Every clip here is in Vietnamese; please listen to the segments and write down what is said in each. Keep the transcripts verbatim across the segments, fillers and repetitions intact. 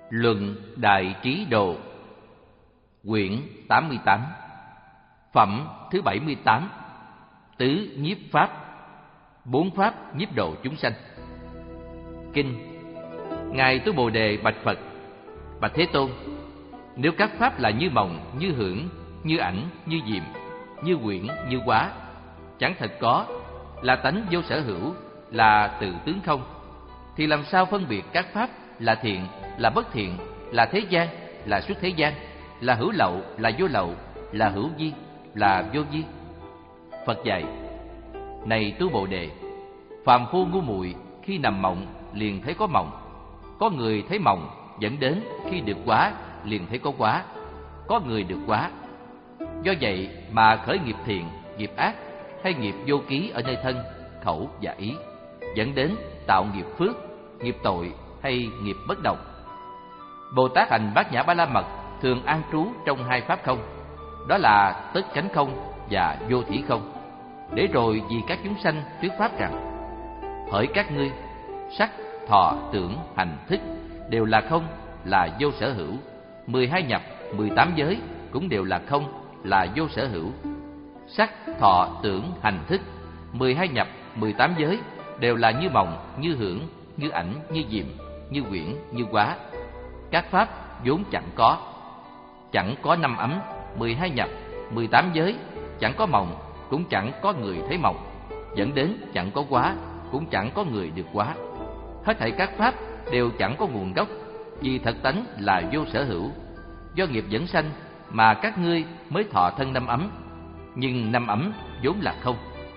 Luận Đại Trí Độ, quyển tám mươi tám, phẩm thứ bảy mươi tám, Tứ Nhiếp Pháp, bốn pháp nhiếp độ chúng sanh. Kinh. Ngài Tứ Bồ Đề bạch Phật: Bạch Thế Tôn, nếu các pháp là như mộng, như hưởng, như ảnh, như diệm, như quyển, như hóa, chẳng thật có, là tánh vô sở hữu, là tự tướng không, thì làm sao phân biệt các pháp là thiện, là bất thiện, là thế gian, là xuất thế gian, là hữu lậu, là vô lậu, là hữu vi, là vô vi? Phật dạy: Này Tứ Bồ Đề, phàm phu ngu muội khi nằm mộng liền thấy có mộng, có người thấy mộng dẫn đến khi được hóa liền thấy có hóa, có người được hóa. Do vậy mà khởi nghiệp thiện, nghiệp ác hay nghiệp vô ký ở nơi thân, khẩu và ý, dẫn đến tạo nghiệp phước, nghiệp tội hay nghiệp bất đồng. Bồ Tát hành Bát Nhã Ba La Mật thường an trú trong hai pháp không, đó là tất chánh không và vô thỉ không, để rồi vì các chúng sanh thuyết pháp rằng: hỡi các ngươi, sắc, thọ, tưởng, hành, thức đều là không, là vô sở hữu. Mười hai nhập, mười tám giới cũng đều là không, là vô sở hữu. Sắc, thọ, tưởng, hành, thức, mười hai nhập, mười tám giới đều là như mộng, như hưởng, như ảnh, như diệm, như quyển, như hóa. Các pháp vốn chẳng có, chẳng có năm ấm, mười hai nhập, mười tám giới, chẳng có mộng, cũng chẳng có người thấy mộng, dẫn đến chẳng có hóa, cũng chẳng có người được hóa. Hết thảy các pháp đều chẳng có nguồn gốc, vì thật tánh là vô sở hữu. Do nghiệp dẫn sanh mà các ngươi mới thọ thân năm ấm, nhưng năm ấm vốn là không.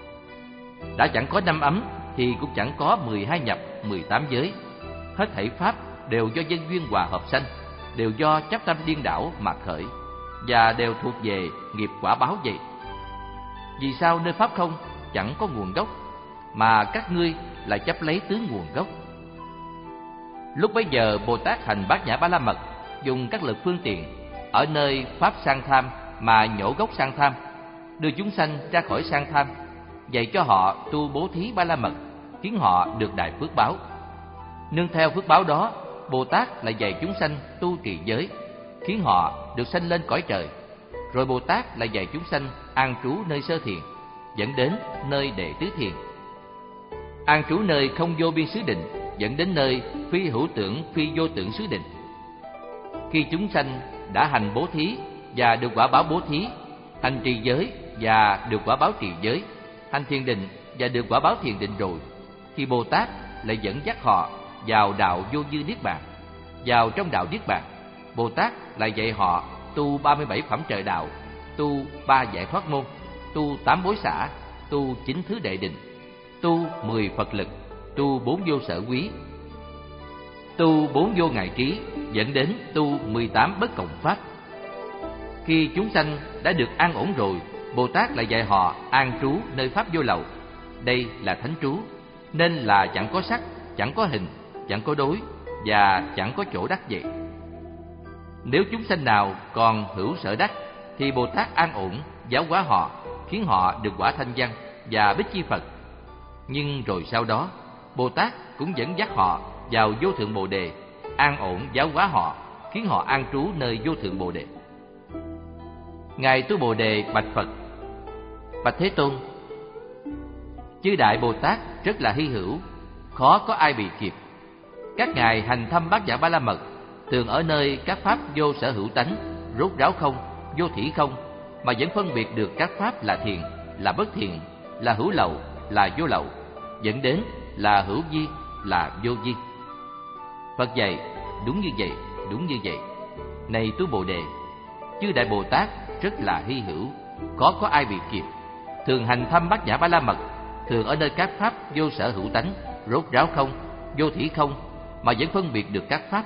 Đã chẳng có năm ấm thì cũng chẳng có mười hai nhập, mười tám giới. Hết thảy pháp đều do nhân duyên hòa hợp sanh, đều do chấp tâm điên đảo mà khởi, và đều thuộc về nghiệp quả báo vậy. Vì sao nơi pháp không chẳng có nguồn gốc, mà các ngươi lại chấp lấy tướng nguồn gốc? Lúc bấy giờ Bồ Tát hành Bát Nhã Ba La Mật, dùng các lực phương tiện ở nơi pháp sang tham mà nhổ gốc sang tham, đưa chúng sanh ra khỏi sang tham, dạy cho họ tu bố thí Ba La Mật, khiến họ được đại phước báo. Nương theo phước báo đó, Bồ Tát lại dạy chúng sanh tu trì giới, khiến họ được sanh lên cõi trời. Rồi Bồ Tát lại dạy chúng sanh an trú nơi sơ thiền, dẫn đến nơi đệ tứ thiền. An trú nơi không vô biên xứ định, dẫn đến nơi phi hữu tưởng, phi vô tưởng xứ định. Khi chúng sanh đã hành bố thí và được quả báo bố thí, hành trì giới và được quả báo trì giới, hành thiền định và được quả báo thiền định rồi, thì Bồ Tát lại dẫn dắt họ vào đạo vô dư niết bàn. Vào trong đạo niết bàn, Bồ Tát lại dạy họ tu ba mươi bảy phẩm trời đạo, tu ba giải thoát môn, tu tám bối xả, tu chín thứ đệ định, tu mười Phật lực, tu bốn vô sở quý, tu bốn vô ngại trí, dẫn đến tu mười tám bất cộng pháp. Khi chúng sanh đã được an ổn rồi, Bồ Tát lại dạy họ an trú nơi pháp vô lậu. Đây là thánh trú, nên là chẳng có sắc, chẳng có hình, chẳng có đối, và chẳng có chỗ đắc vậy. Nếu chúng sanh nào còn hữu sở đắc, thì Bồ Tát an ổn giáo hóa họ, khiến họ được quả thanh văn và bích chi Phật. Nhưng rồi sau đó, Bồ Tát cũng dẫn dắt họ vào vô thượng Bồ Đề, an ổn giáo hóa họ, khiến họ an trú nơi vô thượng Bồ Đề. Ngài Tứ Bồ Đề bạch Phật: Bạch Thế Tôn, chư đại Bồ Tát rất là hy hữu, khó có ai bị kịp. Các ngài hành thâm Bát Nhã Ba La Mật, thường ở nơi các pháp vô sở hữu tánh, rốt ráo không, vô thỉ không, mà vẫn phân biệt được các pháp là thiện, là bất thiện, là hữu lậu, là vô lậu, dẫn đến là hữu vi, là vô vi. Phật dạy: đúng như vậy, đúng như vậy. Này Tứ Bồ Đề, chư đại Bồ Tát rất là hy hữu, khó có ai bị kịp, thường hành thâm Bát Nhã Ba La Mật, thường ở nơi các pháp vô sở hữu tánh, rốt ráo không, vô thỉ không, mà vẫn phân biệt được các pháp.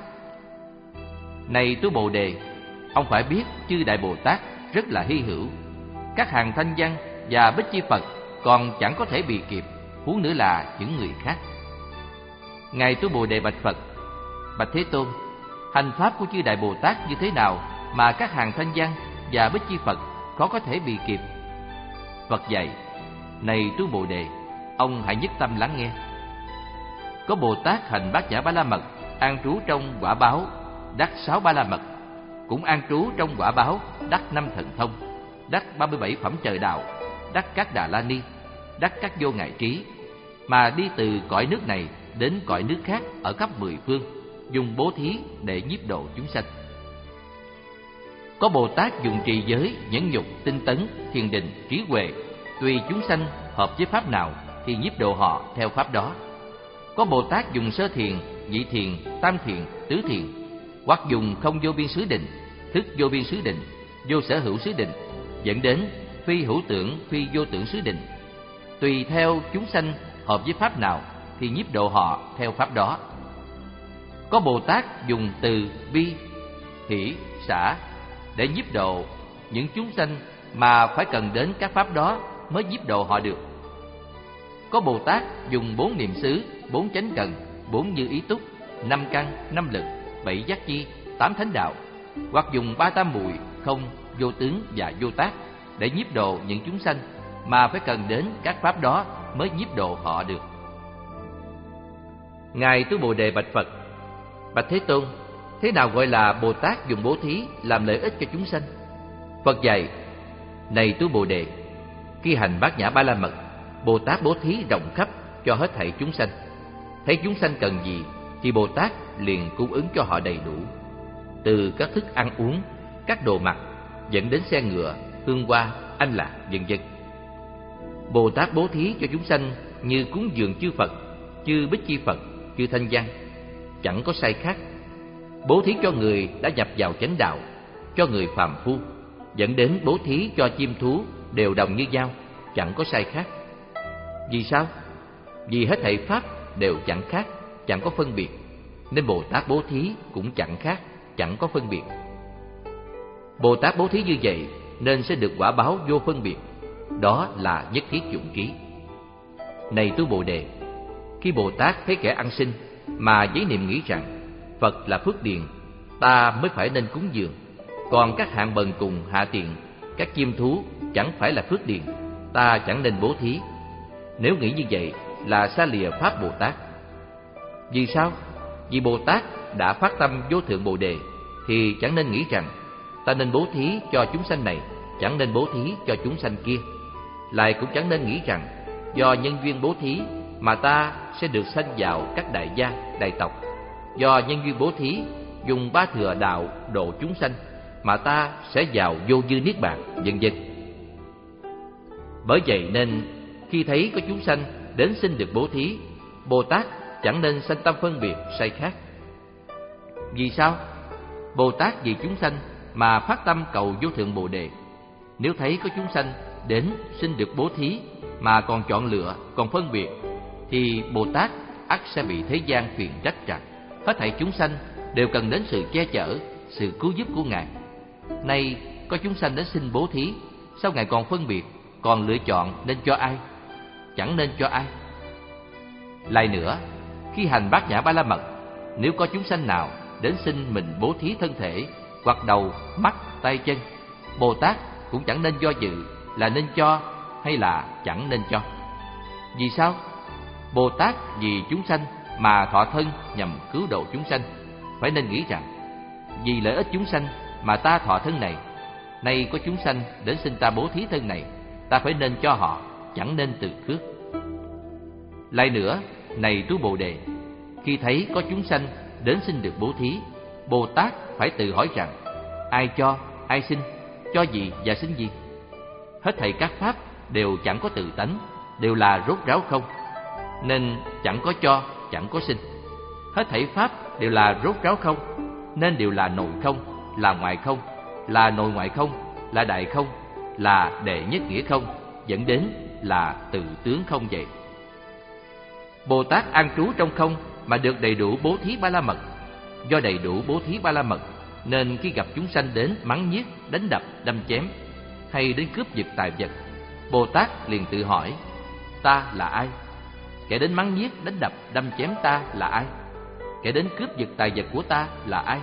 Này Tứ Bồ Đề, ông phải biết chư đại Bồ Tát rất là hy hữu, các hàng thanh văn và bích chi Phật còn chẳng có thể bị kịp, huống nữa là những người khác. Ngài Tứ Bồ Đề bạch Phật: Bạch Thế Tôn, hành pháp của chư đại Bồ Tát như thế nào mà các hàng thanh văn và bích chi Phật khó có thể bị kịp? Phật dạy: Này Tứ Bồ Đề, ông hãy nhất tâm lắng nghe. Có Bồ Tát hành Bát Nhã Ba La Mật, an trú trong quả báo, đắc sáu ba la mật, cũng an trú trong quả báo đắc năm thần thông, đắc ba mươi bảy phẩm trời đạo, đắc các Đà La Ni, đắc các vô ngại trí, mà đi từ cõi nước này đến cõi nước khác ở khắp mười phương, dùng bố thí để nhiếp độ chúng sanh. Có Bồ Tát dùng trì giới, nhẫn nhục, tinh tấn, thiền định, trí huệ, tùy chúng sanh hợp với pháp nào thì nhiếp độ họ theo pháp đó. Có Bồ Tát dùng sơ thiền, nhị thiền, tam thiền, tứ thiền, hoặc dùng không vô biên xứ định, thức vô biên xứ định, vô sở hữu xứ định, dẫn đến phi hữu tưởng, phi vô tưởng xứ định. Tùy theo chúng sanh hợp với pháp nào thì nhiếp độ họ theo pháp đó. Có Bồ Tát dùng từ bi, hỷ, xả để nhiếp độ những chúng sanh mà phải cần đến các pháp đó mới nhiếp độ họ được. Có Bồ Tát dùng bốn niệm xứ, bốn chánh cần, bốn như ý túc, năm căn, năm lực, bảy giác chi, tám thánh đạo, hoặc dùng ba tam muội, không, vô tướng và vô tác để nhiếp độ những chúng sanh mà phải cần đến các pháp đó mới nhiếp độ họ được. Ngài Tu Bồ Đề bạch Phật: Bạch Thế Tôn, thế nào gọi là Bồ Tát dùng bố thí làm lợi ích cho chúng sanh? Phật dạy: Này Tu Bồ Đề, khi hành bát nhã ba la mật, Bồ Tát bố thí rộng khắp cho hết thảy chúng sanh. Thấy chúng sanh cần gì thì Bồ Tát liền cung ứng cho họ đầy đủ, từ các thức ăn uống, các đồ mặc, dẫn đến xe ngựa, hương hoa, anh lạc, vân vân. Bồ Tát bố thí cho chúng sanh như cúng dường chư Phật, chư Bích Chi Phật, chư Thanh Văn, chẳng có sai khác. Bố thí cho người đã nhập vào chánh đạo, cho người phàm phu, dẫn đến bố thí cho chim thú đều đồng như nhau, chẳng có sai khác. Vì sao? Vì hết thảy pháp đều chẳng khác, chẳng có phân biệt, nên Bồ Tát bố thí cũng chẳng khác, chẳng có phân biệt. Bồ Tát bố thí như vậy nên sẽ được quả báo vô phân biệt, đó là nhất thiết dụng trí. Này Tu Bồ Đề, khi Bồ Tát thấy kẻ ăn xin mà giấy niệm nghĩ rằng Phật là phước điền, ta mới phải nên cúng dường, còn các hạng bần cùng hạ tiện, các chim thú chẳng phải là phước điền, ta chẳng nên bố thí. Nếu nghĩ như vậy là xa lìa pháp Bồ Tát. Vì sao? Vì Bồ Tát đã phát tâm vô thượng Bồ Đề thì chẳng nên nghĩ rằng ta nên bố thí cho chúng sanh này, chẳng nên bố thí cho chúng sanh kia. Lại cũng chẳng nên nghĩ rằng do nhân duyên bố thí mà ta sẽ được sanh vào các đại gia, đại tộc. Do nhân duyên bố thí dùng ba thừa đạo độ chúng sanh mà ta sẽ vào vô dư niết bàn, vân vân. Bởi vậy nên khi thấy có chúng sanh đến xin được bố thí, Bồ Tát chẳng nên sanh tâm phân biệt sai khác. Vì sao? Bồ Tát vì chúng sanh mà phát tâm cầu vô thượng Bồ Đề. Nếu thấy có chúng sanh đến xin được bố thí mà còn chọn lựa, còn phân biệt, thì Bồ Tát ắt sẽ bị thế gian phiền trách rằng hết thảy chúng sanh đều cần đến sự che chở, sự cứu giúp của Ngài. Nay có chúng sanh đến xin bố thí, sao Ngài còn phân biệt, còn lựa chọn nên cho ai? Chẳng nên cho ai. Lại nữa, khi hành bát nhã ba la mật, nếu có chúng sanh nào đến xin mình bố thí thân thể hoặc đầu, mắt, tay chân, Bồ Tát cũng chẳng nên do dự là nên cho hay là chẳng nên cho. Vì sao? Bồ Tát vì chúng sanh mà thọ thân nhằm cứu độ chúng sanh, phải nên nghĩ rằng vì lợi ích chúng sanh mà ta thọ thân này. Nay có chúng sanh đến xin ta bố thí thân này, ta phải nên cho họ, chẳng nên từ khước. Lại nữa, này Tu Bồ Đề, khi thấy có chúng sanh đến xin được bố thí, Bồ Tát phải tự hỏi rằng ai cho, ai xin, cho gì và xin gì. Hết thảy các pháp đều chẳng có tự tánh, đều là rốt ráo không, nên chẳng có cho, chẳng có xin. Hết thảy pháp đều là rốt ráo không, nên đều là nội không, là ngoại không, là nội ngoại không, là đại không, là đệ nhất nghĩa không, dẫn đến là tự tướng không vậy. Bồ Tát an trú trong không mà được đầy đủ bố thí ba la mật. Do đầy đủ bố thí ba la mật nên khi gặp chúng sanh đến mắng nhiếc, đánh đập, đâm chém hay đến cướp giật tài vật, Bồ Tát liền tự hỏi: ta là ai? Kẻ đến mắng nhiếc, đánh đập, đâm chém ta là ai? Kẻ đến cướp giật tài vật của ta là ai?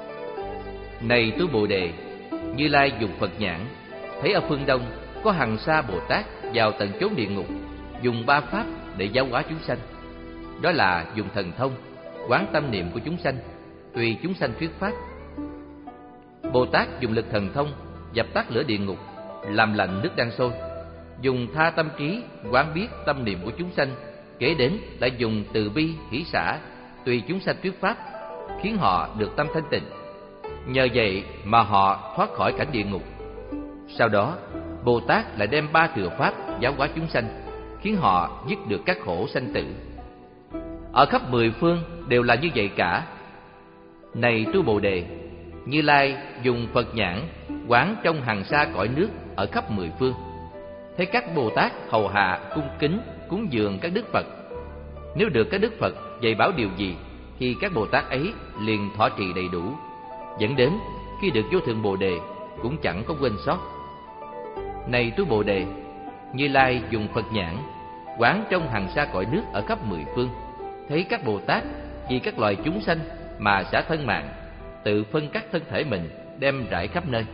Này Tu Bồ Đề, Như Lai dùng Phật nhãn thấy ở phương Đông có hằng sa Bồ Tát vào tận chốn địa ngục, dùng ba pháp để giáo hóa chúng sanh. Đó là dùng thần thông, quán tâm niệm của chúng sanh, tùy chúng sanh thuyết pháp. Bồ Tát dùng lực thần thông dập tắt lửa địa ngục, làm lạnh nước đang sôi, dùng tha tâm trí quán biết tâm niệm của chúng sanh, kể đến lại dùng từ bi hỷ xả tùy chúng sanh thuyết pháp, khiến họ được tâm thanh tịnh. Nhờ vậy mà họ thoát khỏi cảnh địa ngục. Sau đó, Bồ Tát lại đem ba thừa pháp giáo hóa chúng sanh, khiến họ dứt được các khổ sanh tử. Ở khắp mười phương đều là như vậy cả. Này tu Bồ Đề, Như Lai dùng Phật nhãn quán trong hằng sa cõi nước ở khắp mười phương, thấy các Bồ Tát hầu hạ cung kính cúng dường các đức Phật. Nếu được các đức Phật dạy bảo điều gì, thì các Bồ Tát ấy liền thọ trì đầy đủ, dẫn đến khi được vô thượng Bồ Đề cũng chẳng có quên sót. Này tu Bồ Đề, Như Lai dùng Phật nhãn quán trong hằng sa cõi nước ở khắp mười phương, thấy các Bồ Tát vì các loài chúng sanh mà xả thân mạng, tự phân cắt thân thể mình đem rải khắp nơi.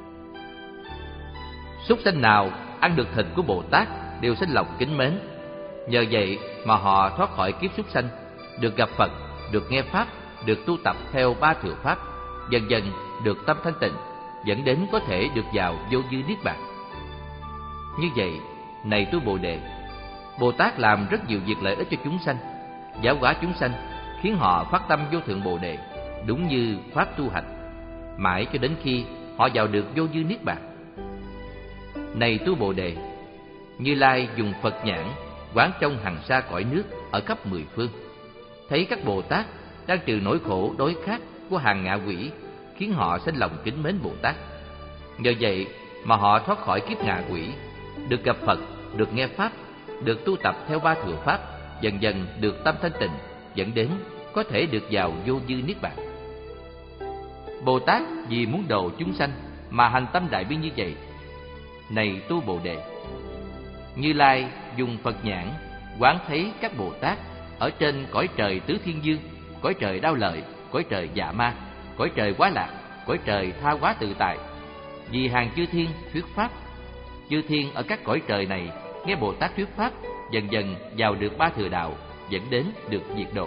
Súc sanh nào ăn được thịt của Bồ Tát đều sinh lòng kính mến. Nhờ vậy mà họ thoát khỏi kiếp súc sanh, được gặp Phật, được nghe pháp, được tu tập theo ba thừa pháp, dần dần được tâm thanh tịnh, dẫn đến có thể được vào vô dư niết bàn. Như vậy, này tu Bồ Đề, Bồ Tát làm rất nhiều việc lợi ích cho chúng sanh, giáo hóa chúng sanh, khiến họ phát tâm vô thượng Bồ Đề, đúng như pháp tu hành, mãi cho đến khi họ vào được vô dư niết bàn. Này tu Bồ Đề, Như Lai dùng Phật nhãn quán trong hằng sa cõi nước ở khắp mười phương, thấy các Bồ Tát đang trừ nỗi khổ đối khát của hàng ngạ quỷ, khiến họ sinh lòng kính mến Bồ Tát. Nhờ vậy mà họ thoát khỏi kiếp ngạ quỷ, được gặp Phật, được nghe pháp, được tu tập theo ba thừa pháp, dần dần được tâm thanh tịnh, dẫn đến có thể được vào vô dư niết bàn. Bồ Tát vì muốn độ chúng sanh mà hành tâm đại bi như vậy. Này tu Bồ Đề, Như Lai dùng Phật nhãn quán thấy các Bồ Tát ở trên cõi trời tứ thiên dương, cõi trời đao lợi, cõi trời dạ ma, cõi trời quá lạc, cõi trời tha hóa tự tại, vì hàng chư thiên thuyết pháp. Chư thiên ở các cõi trời này nghe Bồ Tát thuyết pháp, dần dần vào được ba thừa đạo, dẫn đến được diệt độ.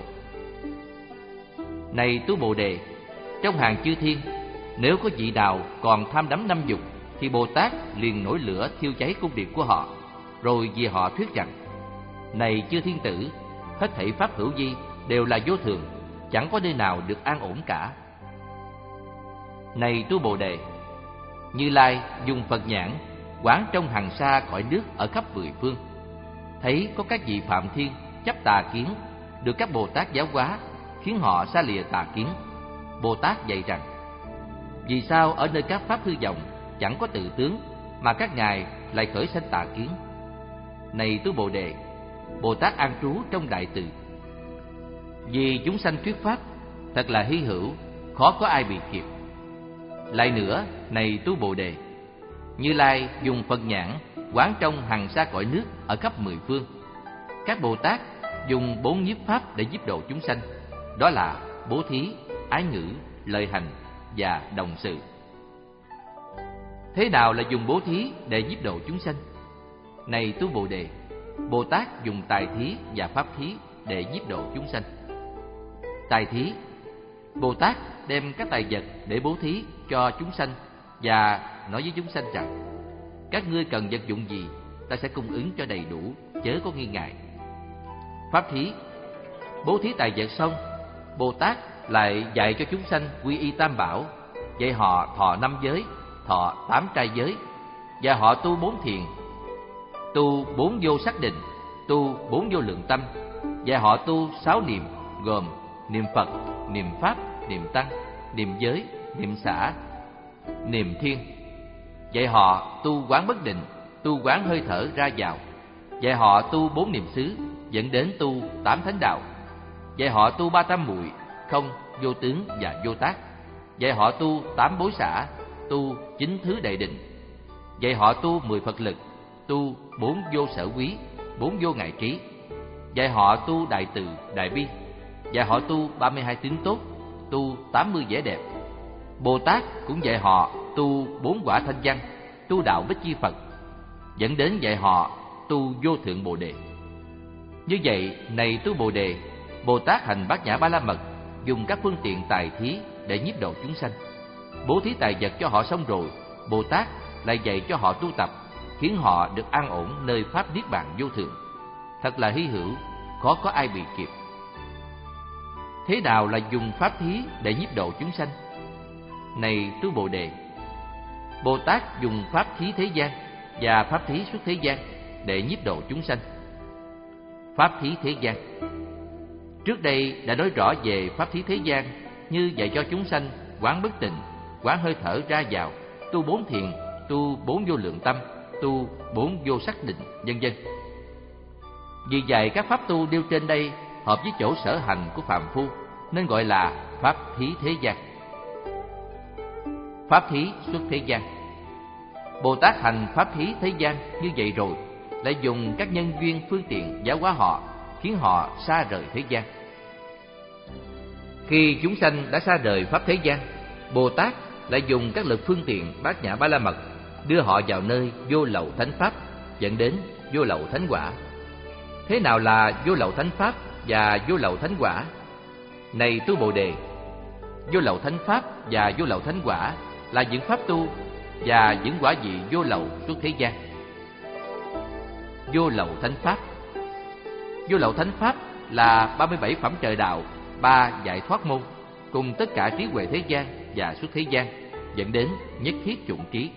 Này tu Bồ Đề, trong hàng chư thiên, nếu có vị nào còn tham đắm năm dục, thì Bồ Tát liền nổi lửa thiêu cháy cung điện của họ, rồi vì họ thuyết rằng: Này chư thiên tử, hết thảy pháp hữu vi đều là vô thường, chẳng có nơi nào được an ổn cả. Này tu Bồ Đề, Như Lai dùng Phật nhãn quán trong hằng sa cõi nước ở khắp mười phương, thấy có các vị phạm thiên chấp tà kiến, được các Bồ Tát giáo hóa, khiến họ xa lìa tà kiến. Bồ Tát dạy rằng: Vì sao ở nơi các pháp hư vọng chẳng có tự tướng, mà các ngài lại khởi sanh tà kiến? Này tu Bồ Đề, Bồ Tát an trú trong đại từ. Vì chúng sanh thuyết pháp thật là hy hữu, khó có ai bị kịp. Lại nữa, này tu Bồ Đề, Như Lai dùng Phật nhãn quán trong hằng sa cõi nước ở khắp mười phương. Các Bồ Tát dùng bốn nhiếp pháp để giúp độ chúng sanh, đó là bố thí, ái ngữ, lợi hành và đồng sự. Thế nào là dùng bố thí để giúp độ chúng sanh? Này tu Bồ Đề, Bồ Tát dùng tài thí và pháp thí để giúp độ chúng sanh. Tài thí, Bồ Tát đem các tài vật để bố thí cho chúng sanh và nói với chúng sanh rằng: Các ngươi cần vật dụng gì, ta sẽ cung ứng cho đầy đủ, chớ có nghi ngại. Pháp thí, bố thí tài vật xong, Bồ Tát lại dạy cho chúng sanh quy y tam bảo, dạy họ thọ năm giới, thọ tám trai giới, và họ tu bốn thiền, tu bốn vô sắc định, tu bốn vô lượng tâm, và họ tu sáu niệm, gồm niệm Phật, niệm Pháp, niệm Tăng, niệm giới, niệm xả, niệm thiên. Dạy họ tu quán bất định, tu quán hơi thở ra vào. Dạy họ tu bốn niệm xứ, dẫn đến tu tám thánh đạo. Dạy họ tu ba tam muội, không, vô tướng và vô tác. Dạy họ tu tám bối xả, tu chín thứ đại định. Dạy họ tu mười Phật lực, tu bốn vô sở quý, bốn vô ngại trí. Dạy họ tu đại từ, đại bi. Dạy họ tu ba mươi hai tướng tốt, tu tám mươi vẻ đẹp. Bồ Tát cũng dạy họ tu bốn quả thanh văn, tu đạo Bích Chi Phật, dẫn đến dạy họ tu vô thượng Bồ Đề. Như vậy, này tu Bồ Đề, Bồ Tát hành Bát Nhã Ba La Mật dùng các phương tiện tài thí để nhiếp độ chúng sanh. Bố thí tài vật cho họ xong rồi, Bồ Tát lại dạy cho họ tu tập, khiến họ được an ổn nơi pháp niết bàn vô thượng. Thật là hy hữu, khó có ai bị kịp. Thế nào là dùng pháp thí để nhiếp độ chúng sanh? Này tu Bồ Đề, Bồ Tát dùng pháp thí thế gian và pháp thí xuất thế gian để nhiếp độ chúng sanh. Pháp thí thế gian, trước đây đã nói rõ về pháp thí thế gian như dạy cho chúng sanh quán bất tịnh, quán hơi thở ra vào, tu bốn thiền, tu bốn vô lượng tâm, tu bốn vô sắc định, vân vân. Vì vậy các pháp tu nêu trên đây hợp với chỗ sở hành của phàm phu nên gọi là pháp thí thế gian. Pháp thí xuất thế gian, Bồ Tát hành pháp thí thế gian như vậy rồi lại dùng các nhân duyên phương tiện giáo hóa họ, khiến họ xa rời thế gian. Khi chúng sanh đã xa rời pháp thế gian, Bồ Tát lại dùng các lực phương tiện bát nhã ba la mật đưa họ vào nơi vô lậu thánh pháp, dẫn đến vô lậu thánh quả. Thế nào là vô lậu thánh pháp và vô lậu thánh quả? Này tu Bồ Đề, vô lậu thánh pháp và vô lậu thánh quả là những pháp tu và những quả vị vô lậu suốt thế gian. Vô lậu thánh pháp, vô lậu thánh pháp là ba mươi bảy phẩm trời đạo, ba giải thoát môn, cùng tất cả trí huệ thế gian và suốt thế gian, dẫn đến nhất thiết chủng trí.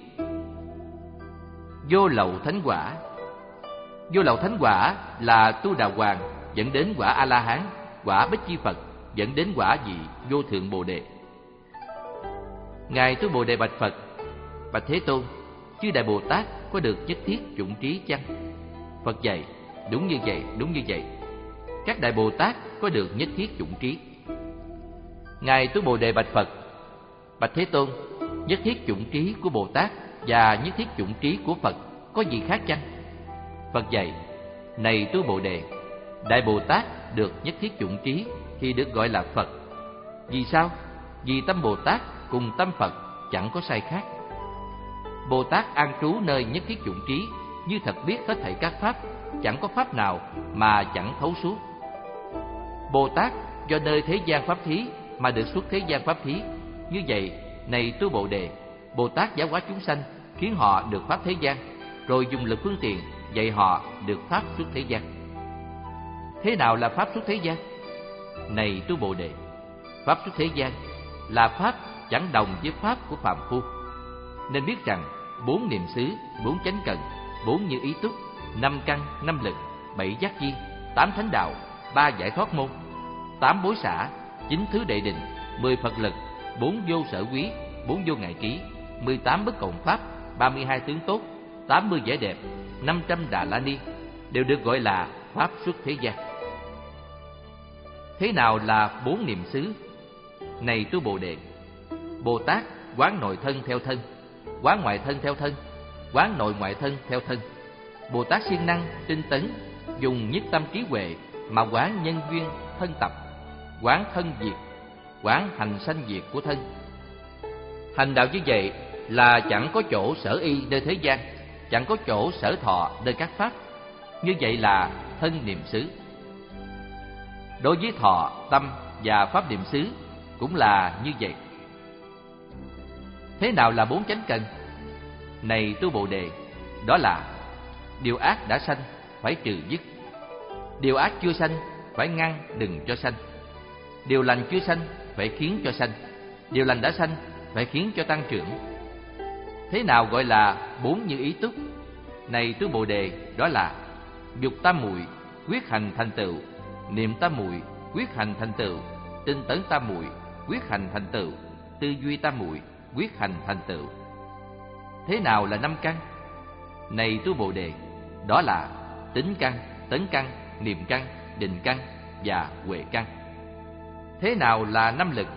Vô lậu thánh quả, vô lậu thánh quả là tu đà hoàng, dẫn đến quả A La Hán, quả Bích Chi Phật, dẫn đến quả vị vô thượng Bồ Đề. Ngài tu Bồ Đề bạch Phật: Bạch Thế Tôn, chư đại Bồ Tát có được nhất thiết chủng trí chăng? Phật dạy: Đúng như vậy, đúng như vậy. Các đại Bồ Tát có được nhất thiết chủng trí. Ngài tu Bồ Đề bạch Phật: Bạch Thế Tôn, nhất thiết chủng trí của Bồ Tát và nhất thiết chủng trí của Phật có gì khác chăng? Phật dạy: Này tu Bồ Đề, đại Bồ Tát được nhất thiết chủng trí thì được gọi là Phật. Vì sao? Vì tâm Bồ Tát cùng tâm Phật chẳng có sai khác. Bồ Tát an trú nơi nhất thiết chủng trí, như thật biết hết thảy các pháp, chẳng có pháp nào mà chẳng thấu suốt. Bồ Tát do nơi thế gian pháp thí mà được xuất thế gian pháp thí. Như vậy, này tu Bồ Đề, Bồ Tát giáo hóa chúng sanh, khiến họ được pháp thế gian, rồi dùng lực phương tiện dạy họ được pháp xuất thế gian. Thế nào là pháp xuất thế gian? Này tu Bồ Đề, pháp xuất thế gian là pháp chẳng đồng với pháp của phàm phu. Nên biết rằng bốn niệm xứ, bốn chánh cần, bốn như ý túc, năm căn, năm lực, bảy giác chi, tám thánh đạo, ba giải thoát môn, tám bối xả, chín thứ đệ định, mười Phật lực, bốn vô sở quý, bốn vô ngại trí, mười tám bất cộng pháp, ba mươi hai tướng tốt, tám mươi vẻ đẹp, năm trăm đà la ni đều được gọi là pháp xuất thế gian. Thế nào là bốn niệm xứ? Này tu Bồ Đề, Bồ Tát quán nội thân theo thân, quán ngoại thân theo thân, quán nội ngoại thân theo thân. Bồ Tát siêng năng, tinh tấn, dùng nhất tâm trí huệ mà quán nhân duyên thân tập, quán thân diệt, quán hành sanh diệt của thân. Hành đạo như vậy là chẳng có chỗ sở y nơi thế gian, chẳng có chỗ sở thọ nơi các pháp. Như vậy là thân niệm xứ. Đối với thọ, tâm và pháp niệm xứ cũng là như vậy. Thế nào là bốn chánh cần? Này tu Bồ Đề, đó là điều ác đã sanh phải trừ dứt, điều ác chưa sanh phải ngăn đừng cho sanh, điều lành chưa sanh phải khiến cho sanh, điều lành đã sanh phải khiến cho tăng trưởng. Thế nào gọi là bốn như ý túc? Này tu Bồ Đề, đó là dục tam muội quyết hành thành tựu, niệm tam muội quyết hành thành tựu, tinh tấn tam muội quyết hành thành tựu, tư duy tam muội quyết hành thành tựu. Thế nào là năm căn? Này tu Bồ Đề, đó là tính căn, tấn căn, niệm căn, định căn và huệ căn. Thế nào là năm lực?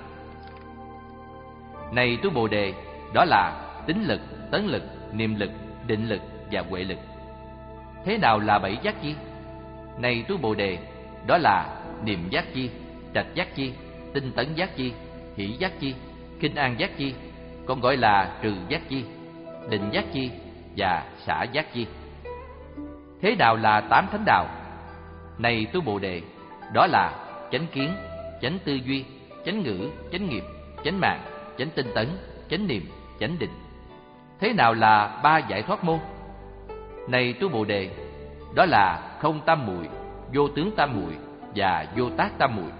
Này tu Bồ Đề, đó là tính lực, tấn lực, niệm lực, định lực và huệ lực. Thế nào là bảy giác chi? Này tu Bồ Đề, đó là niệm giác chi, trạch giác chi, tinh tấn giác chi, hỷ giác chi, kinh an giác chi, còn gọi là trừ giác chi, định giác chi và xả giác chi. Thế nào là tám thánh đạo? Này tu Bồ Đề, đó là chánh kiến, chánh tư duy, chánh ngữ, chánh nghiệp, chánh mạng, chánh tinh tấn, chánh niệm, chánh định. Thế nào là ba giải thoát môn? Này tu Bồ Đề, đó là không tam muội, vô tướng tam muội và vô tác tam muội.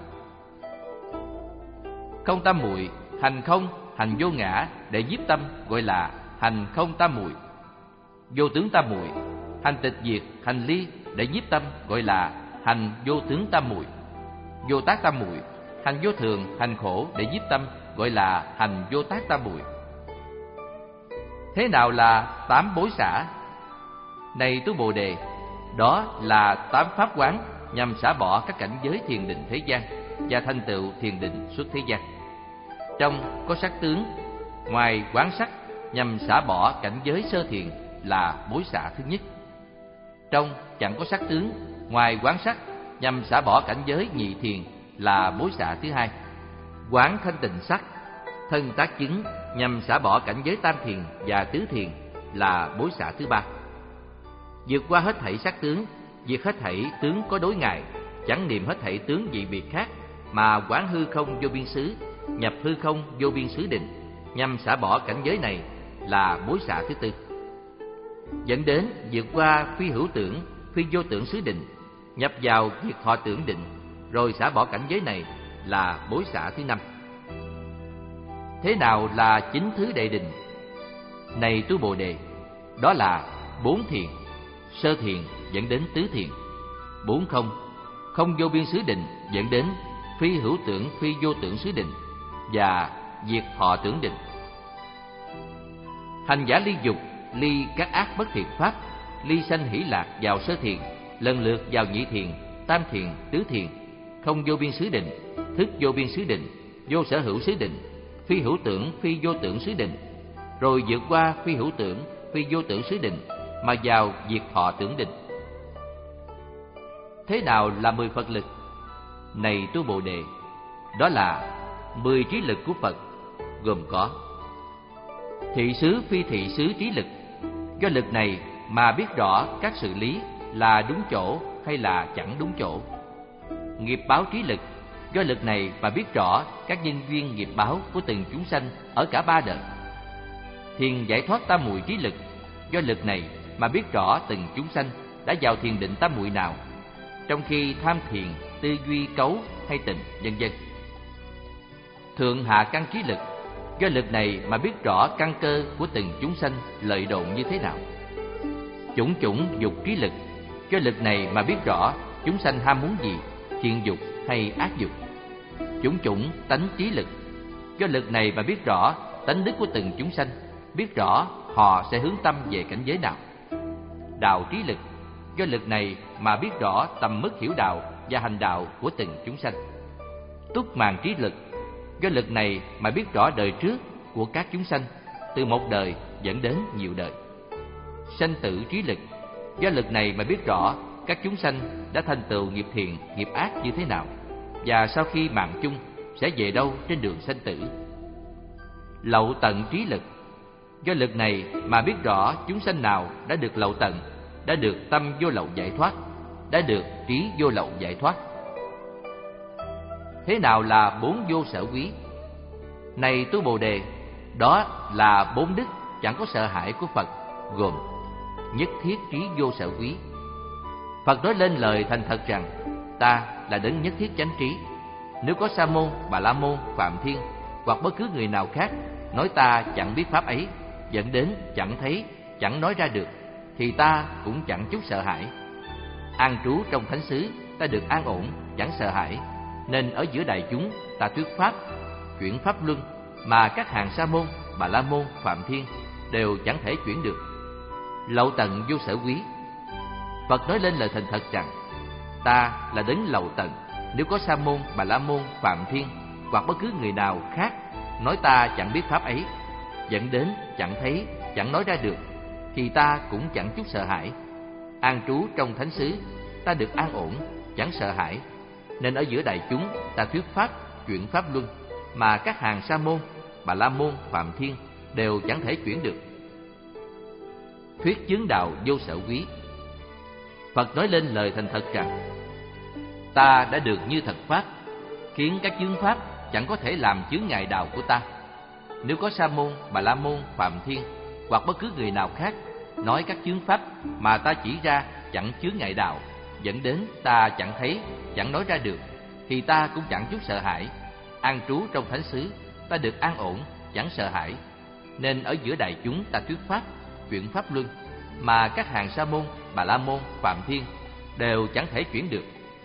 Không tam muội, hành không, hành vô ngã để nhiếp tâm gọi là hành không tam muội. Vô tướng tam muội, hành tịch diệt, hành ly để nhiếp tâm gọi là hành vô tướng tam muội. Vô tác tam muội, hành vô thường, hành khổ để nhiếp tâm gọi là hành vô tác tam muội. Thế nào là tám bối xả? Này tu Bồ Đề, đó là tám pháp quán nhằm xả bỏ các cảnh giới thiền định thế gian và thành tựu thiền định xuất thế gian. Trong có sắc tướng, ngoài quán sắc nhằm xả bỏ cảnh giới sơ thiền là bối xả thứ nhất. Trong chẳng có sắc tướng, ngoài quán sắc nhằm xả bỏ cảnh giới nhị thiền là bối xả thứ hai. Quán thanh tịnh sắc, thân tác chứng nhằm xả bỏ cảnh giới tam thiền và tứ thiền là bối xả thứ ba. Vượt qua hết thảy sắc tướng, diệt hết thảy tướng có đối ngại, chẳng niệm hết thảy tướng dị biệt khác, mà quán hư không vô biên xứ, nhập hư không vô biên xứ định, nhằm xả bỏ cảnh giới này là bối xả thứ tư. Dẫn đến vượt qua phi hữu tưởng, phi vô tưởng xứ định, nhập vào diệt thọ tưởng định, rồi xả bỏ cảnh giới này là bối xả thứ năm. Thế nào là chính thứ đệ định? Này tu Bồ Đề, đó là bốn thiền, sơ thiền dẫn đến tứ thiền, bốn không, không vô biên xứ định dẫn đến phi hữu tưởng, phi vô tưởng xứ định và diệt thọ tưởng định. Hành giả ly dục, ly các ác bất thiện pháp, ly sanh hỷ lạc vào sơ thiền, lần lượt vào nhị thiền, tam thiền, tứ thiền, không vô biên xứ định, thức vô biên xứ định, vô sở hữu xứ định, phi hữu tưởng, phi vô tưởng xứ định, rồi vượt qua phi hữu tưởng, phi vô tưởng xứ định mà vào diệt thọ tưởng định. Thế nào là mười Phật lực? Này tu Bồ Đề, đó là mười trí lực của Phật, gồm có thị xứ, phi thị xứ trí lực. Do lực này mà biết rõ các sự lý là đúng chỗ hay là chẳng đúng chỗ. Nghiệp báo trí lực. Do lực này mà biết rõ các nhân duyên nghiệp báo của từng chúng sanh ở cả ba đời. Thiền giải thoát tam muội trí lực. Do lực này mà biết rõ từng chúng sanh đã vào thiền định tam muội nào, trong khi tham thiền, tư duy cấu hay tình, vân vân. Thượng hạ căn trí lực. Do lực này mà biết rõ căn cơ của từng chúng sanh lợi độn như thế nào. Chủng chủng dục trí lực. Do lực này mà biết rõ chúng sanh ham muốn gì, thiện dục hay ác dục. Chủng chủng tánh trí lực. Do lực này mà biết rõ tánh đức của từng chúng sanh, biết rõ họ sẽ hướng tâm về cảnh giới nào. Đạo trí lực. Do lực này mà biết rõ tầm mức hiểu đạo và hành đạo của từng chúng sanh. Túc màn trí lực. Do lực này mà biết rõ đời trước của các chúng sanh, từ một đời dẫn đến nhiều đời. Sanh tử trí lực. Do lực này mà biết rõ các chúng sanh đã thành tựu nghiệp thiện, nghiệp ác như thế nào, và sau khi mạng chung sẽ về đâu trên đường sanh tử. Lậu tận trí lực. Do lực này mà biết rõ chúng sanh nào đã được lậu tận, đã được tâm vô lậu giải thoát, đã được trí vô lậu giải thoát. Thế nào là bốn vô sở quý? Này tu Bồ Đề, đó là bốn đức chẳng có sợ hãi của Phật, gồm nhất thiết trí vô sở quý. Phật nói lên lời thành thật rằng ta là đấng nhất thiết chánh trí. Nếu có Sa môn, Bà La môn, Phạm Thiên hoặc bất cứ người nào khác nói ta chẳng biết pháp ấy, dẫn đến chẳng thấy, chẳng nói ra được, thì ta cũng chẳng chút sợ hãi. An trú trong thánh xứ, ta được an ổn, chẳng sợ hãi. Nên ở giữa đại chúng ta thuyết pháp, chuyển pháp luân, mà các hàng Sa môn, Bà La môn, Phạm Thiên đều chẳng thể chuyển được. Lậu tận vô sở quý. Phật nói lên lời thành thật rằng ta là đấng lậu tận. Nếu có Sa môn, Bà La môn, Phạm Thiên hoặc bất cứ người nào khác nói ta chẳng biết pháp ấy, dẫn đến chẳng thấy, chẳng nói ra được, thì ta cũng chẳng chút sợ hãi. An trú trong thánh xứ, ta được an ổn, chẳng sợ hãi. Nên ở giữa đại chúng ta thuyết pháp, chuyển pháp luân, mà các hàng Sa môn, Bà La môn, Phạm Thiên đều chẳng thể chuyển được. Thuyết chướng đạo vô sở quý. Phật nói lên lời thành thật rằng ta đã được như thật pháp, khiến các chướng pháp chẳng có thể làm chướng ngại đạo của ta. Nếu có Sa môn, Bà La môn, Phạm Thiên hoặc bất cứ người nào khác nói các chướng pháp mà ta chỉ ra chẳng chướng ngại đạo, dẫn đến ta chẳng thấy, chẳng nói ra được, thì ta cũng chẳng chút sợ hãi. An trú trong thánh xứ, ta được an ổn, chẳng sợ hãi. Nên ở giữa đại chúng ta thuyết pháp, chuyển pháp luân, mà các hàng Sa môn, Bà La môn, Phạm Thiên đều chẳng thể chuyển được.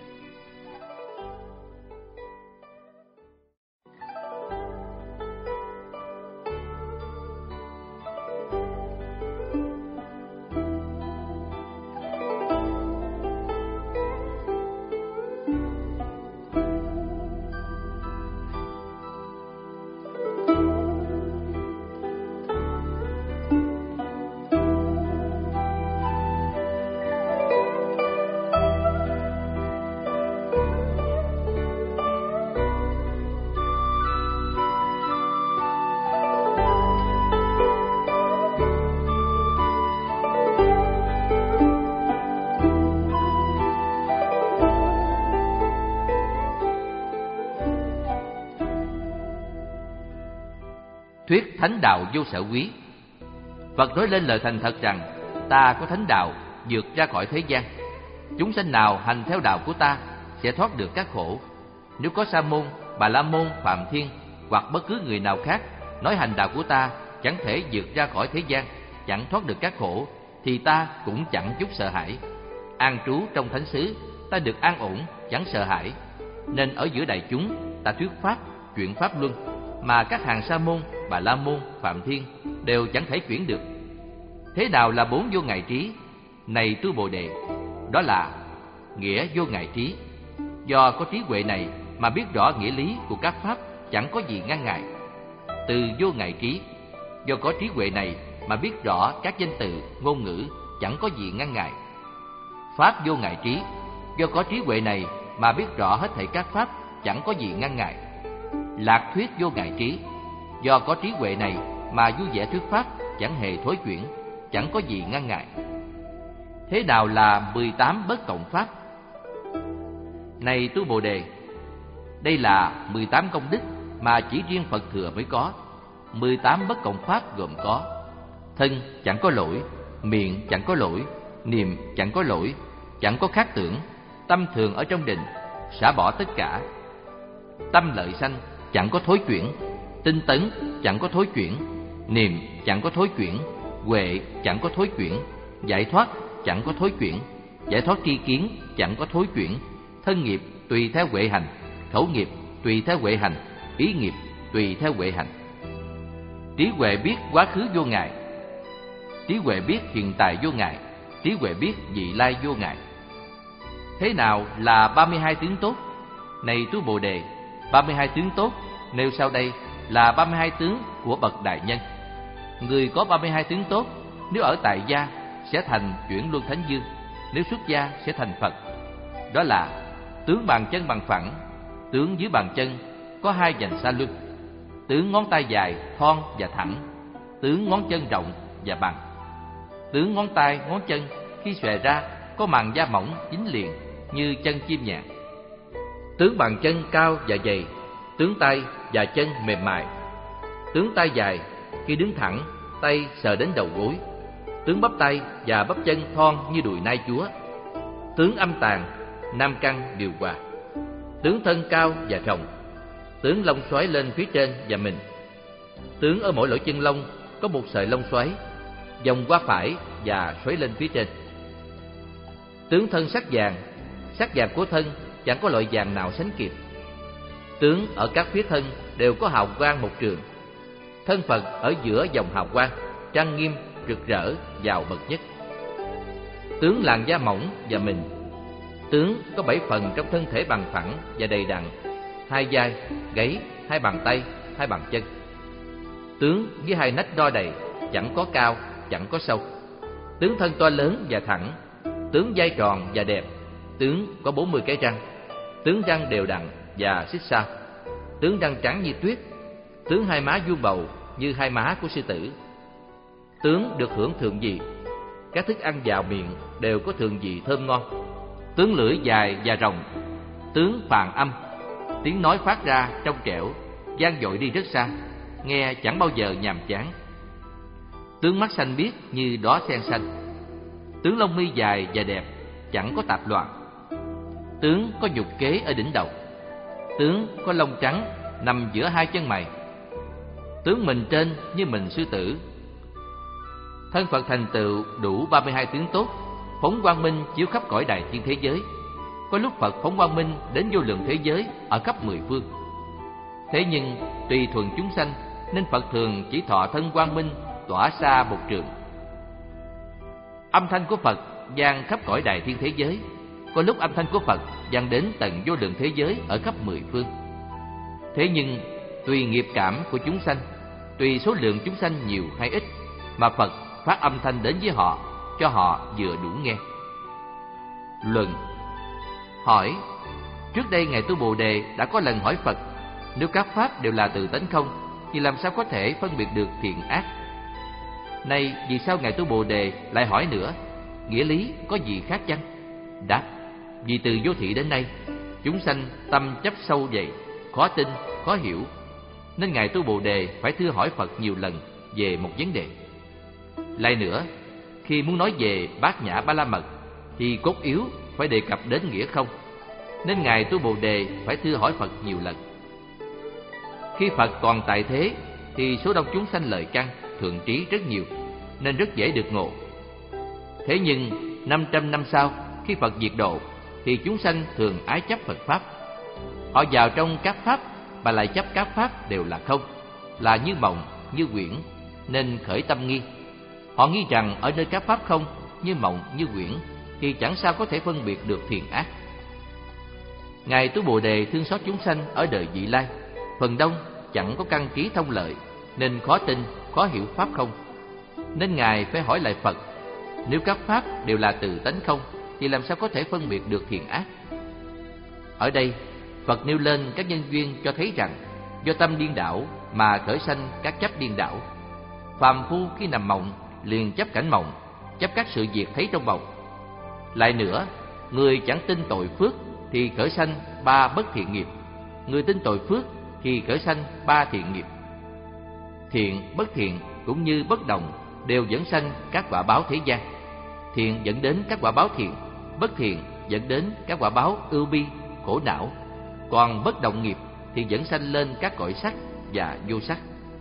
Thuyết thánh đạo vô sở quý. Phật nói lên lời thành thật rằng ta có thánh đạo vượt ra khỏi thế gian. Chúng sanh nào hành theo đạo của ta sẽ thoát được các khổ. Nếu có Sa môn, Bà La môn, Phạm Thiên hoặc bất cứ người nào khác nói hành đạo của ta chẳng thể vượt ra khỏi thế gian, chẳng thoát được các khổ, thì ta cũng chẳng chút sợ hãi. An trú trong thánh xứ, ta được an ổn, chẳng sợ hãi. Nên ở giữa đại chúng ta thuyết pháp, chuyển pháp luân, mà các hàng Sa môn, Bà La môn, Phạm Thiên đều chẳng thể chuyển được. Thế nào là bốn vô ngại trí? Này tu Bồ Đề, đó là nghĩa vô ngại trí. Do có trí huệ này mà biết rõ nghĩa lý của các pháp chẳng có gì ngăn ngại. Từ vô ngại trí, do có trí huệ này mà biết rõ các danh từ, ngôn ngữ chẳng có gì ngăn ngại. Pháp vô ngại trí, do có trí huệ này mà biết rõ hết thảy các pháp chẳng có gì ngăn ngại. Lạc thuyết vô ngại trí, do có trí huệ này mà vui vẻ thuyết pháp chẳng hề thối chuyển, chẳng có gì ngăn ngại. Thế nào là mười tám bất cộng pháp? Này tu Bồ Đề, đây là mười tám công đức mà chỉ riêng Phật Thừa mới có. Mười tám bất cộng pháp gồm có: thân chẳng có lỗi, miệng chẳng có lỗi, niệm chẳng có lỗi, chẳng có khác tưởng, tâm thường ở trong định, xả bỏ tất cả. Tâm lợi sanh chẳng có thối chuyển, tinh tấn chẳng có thối chuyển, niệm chẳng có thối chuyển, huệ chẳng có thối chuyển, giải thoát chẳng có thối chuyển, giải thoát tri kiến chẳng có thối chuyển, thân nghiệp tùy theo huệ hành, khẩu nghiệp tùy theo huệ hành, ý nghiệp tùy theo huệ hành. Trí huệ biết quá khứ vô ngại, trí huệ biết hiện tại vô ngại, trí huệ biết vị lai vô ngại. Thế nào là ba mươi hai tướng tốt? Này tu Bồ Đề, ba mươi hai tướng tốt nêu sau đây là ba mươi hai tướng của bậc đại nhân. Người có ba mươi hai tướng tốt, nếu ở tại gia sẽ thành chuyển luân thánh dương, nếu xuất gia sẽ thành Phật. Đó là tướng bàn chân bằng phẳng, tướng dưới bàn chân có hai vành sa luân, tướng ngón tay dài, thon và thẳng, tướng ngón chân rộng và bằng, tướng ngón tay, ngón chân khi xòe ra có màng da mỏng dính liền như chân chim nhạn, tướng bàn chân cao và dày, tướng tay và chân mềm mại, tướng tay dài khi đứng thẳng tay sờ đến đầu gối, tướng bắp tay và bắp chân thon như đùi nai chúa, tướng âm tàn nam căn điều hòa, tướng thân cao và rộng, tướng lông xoáy lên phía trên và mình, tướng ở mỗi lỗ chân lông có một sợi lông xoáy vòng qua phải và xoáy lên phía trên, tướng thân sắc vàng, sắc vàng của thân chẳng có loại vàng nào sánh kịp, tướng ở các phía thân đều có hào quang một trường, thân Phật ở giữa dòng hào quang trang nghiêm rực rỡ giàu bậc nhất, tướng làn da mỏng và mịn, tướng có bảy phần trong thân thể bằng phẳng và đầy đặn, hai vai, gáy, hai bàn tay, hai bàn chân, tướng với hai nách đo đầy, chẳng có cao, chẳng có sâu, tướng thân to lớn và thẳng, tướng vai tròn và đẹp, tướng có bốn mươi cái răng, tướng răng đều đặn và xích sao, tướng răng trắng như tuyết, tướng hai má vuông bầu như hai má của sư tử, tướng được hưởng thượng vị, các thức ăn vào miệng đều có thượng vị thơm ngon, tướng lưỡi dài và rồng, tướng phàn âm, Tiếng nói phát ra trong trẻo, vang dội đi rất xa, nghe chẳng bao giờ nhàm chán. Tướng mắt xanh biếc như đóa sen xanh, tướng lông mi dài và đẹp, chẳng có tạp loạn. Tướng có nhục kế ở đỉnh đầu, tướng có lông trắng nằm giữa hai chân mày. Tướng mình trên như mình sư tử. Thân Phật thành tựu đủ ba mươi hai tướng tốt, phóng quang minh chiếu khắp cõi đại thiên thế giới. Có lúc Phật phóng quang minh đến vô lượng thế giới ở khắp mười phương. Thế nhưng tùy thuận chúng sanh nên Phật thường chỉ thọ thân quang minh tỏa xa một trường. Âm thanh của Phật vang khắp cõi đại thiên thế giới. Có lúc âm thanh của Phật vang đến tận vô lượng thế giới ở khắp mười phương. Thế nhưng tùy nghiệp cảm của chúng sanh, tùy số lượng chúng sanh nhiều hay ít, mà Phật phát âm thanh đến với họ, cho họ vừa đủ nghe. Luận. Hỏi: trước đây Ngài Tu Bồ Đề đã có lần hỏi Phật, nếu các pháp đều là từ tánh không, thì làm sao có thể phân biệt được thiện ác? Nay vì sao Ngài Tu Bồ Đề lại hỏi nữa? Nghĩa lý có gì khác chăng? Đáp: vì từ vô thị đến nay, chúng sanh tâm chấp sâu dày, khó tin, khó hiểu, nên Ngài Tu Bồ Đề phải thưa hỏi Phật nhiều lần về một vấn đề. Lại nữa, khi muốn nói về Bát Nhã Ba La Mật thì cốt yếu phải đề cập đến nghĩa không, nên Ngài Tu Bồ Đề phải thưa hỏi Phật nhiều lần. Khi Phật còn tại thế thì số đông chúng sanh lợi căn, thượng trí rất nhiều, nên rất dễ được ngộ. Thế nhưng năm trăm năm sau, khi Phật diệt độ thì chúng sanh thường ái chấp Phật pháp. Họ vào trong các pháp mà lại chấp các pháp đều là không, là như mộng, như quyển, nên khởi tâm nghi. Họ nghi rằng ở nơi các pháp không, như mộng, như quyển, thì chẳng sao có thể phân biệt được thiện ác. Ngài Tu Bồ Đề thương xót chúng sanh ở đời vị lai, phần đông chẳng có căn trí thông lợi, nên khó tin, khó hiểu pháp không. Nên Ngài phải hỏi lại Phật, nếu các pháp đều là từ tánh không, thì làm sao có thể phân biệt được thiện ác? Ở đây, Phật nêu lên các nhân duyên cho thấy rằng do tâm điên đảo mà khởi sanh các chấp điên đảo. Phàm phu khi nằm mộng liền chấp cảnh mộng, chấp các sự việc thấy trong mộng. Lại nữa, người chẳng tin tội phước thì khởi sanh ba bất thiện nghiệp, người tin tội phước thì khởi sanh ba thiện nghiệp. Thiện, bất thiện cũng như bất đồng đều dẫn sanh các quả báo thế gian. Thiện dẫn đến các quả báo thiện, bất thiện dẫn đến các quả báo ưu bi, khổ não. Còn bất động nghiệp thì dẫn sanh lên các cõi sắc và vô sắc.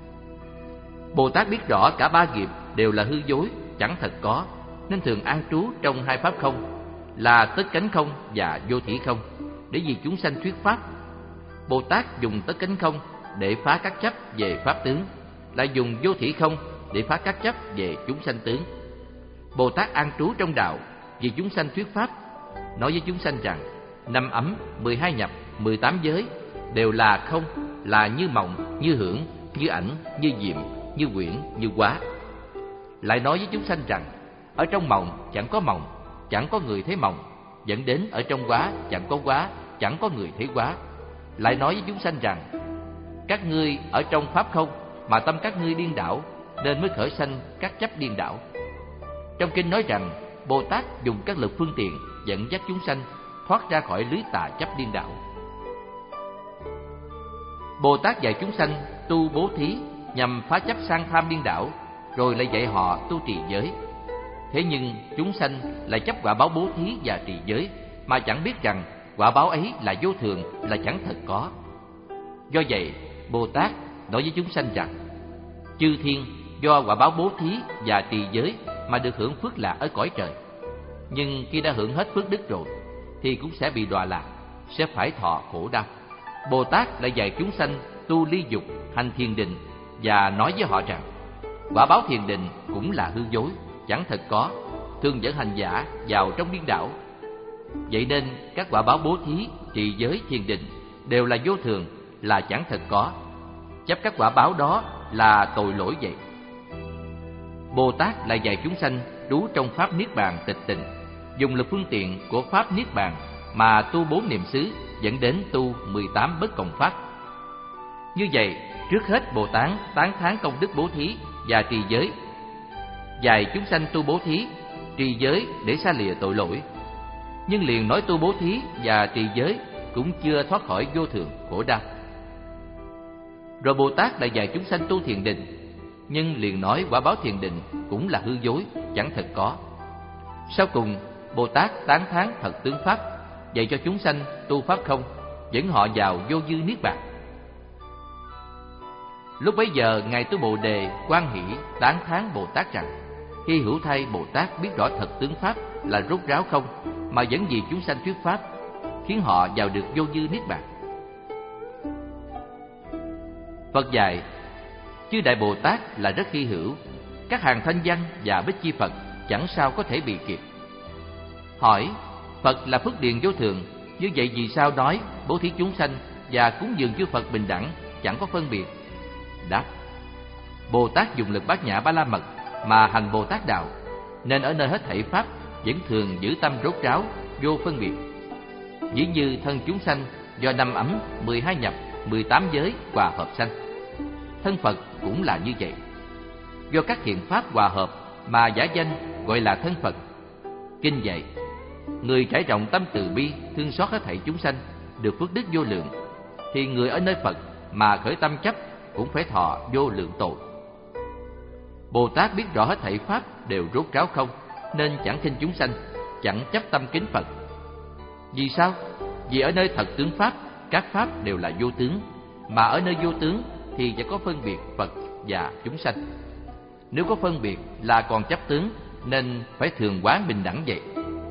Bồ Tát biết rõ cả ba nghiệp đều là hư dối, chẳng thật có, nên thường an trú trong hai pháp không, là tất cánh không và vô thỉ không, để vì chúng sanh thuyết pháp. Bồ Tát dùng tất cánh không để phá các chấp về pháp tướng, lại dùng vô thỉ không để phá các chấp về chúng sanh tướng. Bồ Tát an trú trong đạo vì chúng sanh thuyết pháp, nói với chúng sanh rằng năm ấm, mười hai nhập, mười tám giới đều là không, là như mộng, như hưởng, như ảnh, như diệm, như quyển, như hóa. Lại nói với chúng sanh rằng ở trong mộng chẳng có mộng, chẳng có người thấy mộng, dẫn đến ở trong hóa chẳng có hóa, chẳng có người thấy hóa. Lại nói với chúng sanh rằng các ngươi ở trong pháp không mà tâm các ngươi điên đảo, nên mới khởi sanh các chấp điên đảo. Trong kinh nói rằng Bồ Tát dùng các lực phương tiện dẫn dắt chúng sanh thoát ra khỏi lưới tà chấp điên đảo. Bồ Tát dạy chúng sanh tu bố thí nhằm phá chấp sang tham điên đảo, rồi lại dạy họ tu trì giới. Thế nhưng chúng sanh lại chấp quả báo bố thí và trì giới, mà chẳng biết rằng quả báo ấy là vô thường, là chẳng thật có. Do vậy, Bồ Tát nói với chúng sanh rằng chư thiên do quả báo bố thí và trì giới mà được hưởng phước lạc ở cõi trời. Nhưng khi đã hưởng hết phước đức rồi thì cũng sẽ bị đọa lạc, sẽ phải thọ khổ đau. Bồ Tát lại dạy chúng sanh tu ly dục, hành thiền định, và nói với họ rằng quả báo thiền định cũng là hư dối, chẳng thật có, thường dẫn hành giả vào trong điên đảo. Vậy nên các quả báo bố thí, trì giới, thiền định đều là vô thường, là chẳng thật có. Chấp các quả báo đó là tội lỗi vậy. Bồ Tát lại dạy chúng sanh trú trong pháp niết bàn tịch tịnh, dùng lực phương tiện của pháp niết bàn mà tu bốn niệm xứ, dẫn đến tu mười tám bất cộng pháp. Như vậy, trước hết Bồ Tát tán thán công đức bố thí và trì giới, dạy chúng sanh tu bố thí, trì giới để xa lìa tội lỗi. Nhưng liền nói tu bố thí và trì giới cũng chưa thoát khỏi vô thường khổ đau. Rồi Bồ Tát lại dạy chúng sanh tu thiền định, nhưng liền nói quả báo thiền định cũng là hư dối, chẳng thật có. Sau cùng, Bồ Tát tán thán thật tướng pháp, dạy cho chúng sanh tu pháp không, dẫn họ vào vô dư niết bàn. Lúc bấy giờ, ngài Tu Bồ Đề hoan hỷ tán thán Bồ Tát rằng: hy hữu thay Bồ Tát biết rõ thật tướng pháp là rốt ráo không, mà vẫn vì chúng sanh thuyết pháp, khiến họ vào được vô dư niết bàn. Phật dạy chư Đại Bồ Tát là rất hy hữu, các hàng thanh văn và bích chi Phật chẳng sao có thể bị kịp. Hỏi: Phật là phước điền vô thường, như vậy vì sao nói bố thí chúng sanh và cúng dường chư Phật bình đẳng, chẳng có phân biệt? Đáp: Bồ Tát dùng lực Bát Nhã Ba La Mật mà hành Bồ Tát đạo, nên ở nơi hết thảy pháp vẫn thường giữ tâm rốt ráo, vô phân biệt. Ví như thân chúng sanh do năm ấm, mười hai nhập, mười tám giới hòa hợp sanh, thân Phật cũng là như vậy. Do các thiện pháp hòa hợp mà giả danh gọi là thân Phật. Kinh dạy: người trải rộng tâm từ bi, thương xót hết thảy chúng sanh, được phước đức vô lượng, thì người ở nơi Phật mà khởi tâm chấp cũng phải thọ vô lượng tội. Bồ Tát biết rõ hết thảy pháp đều rốt ráo không, nên chẳng khinh chúng sanh, chẳng chấp tâm kính Phật. Vì sao? Vì ở nơi thật tướng pháp, các pháp đều là vô tướng, mà ở nơi vô tướng thì sẽ có phân biệt Phật và chúng sanh. Nếu có phân biệt là còn chấp tướng, nên phải thường quán bình đẳng vậy.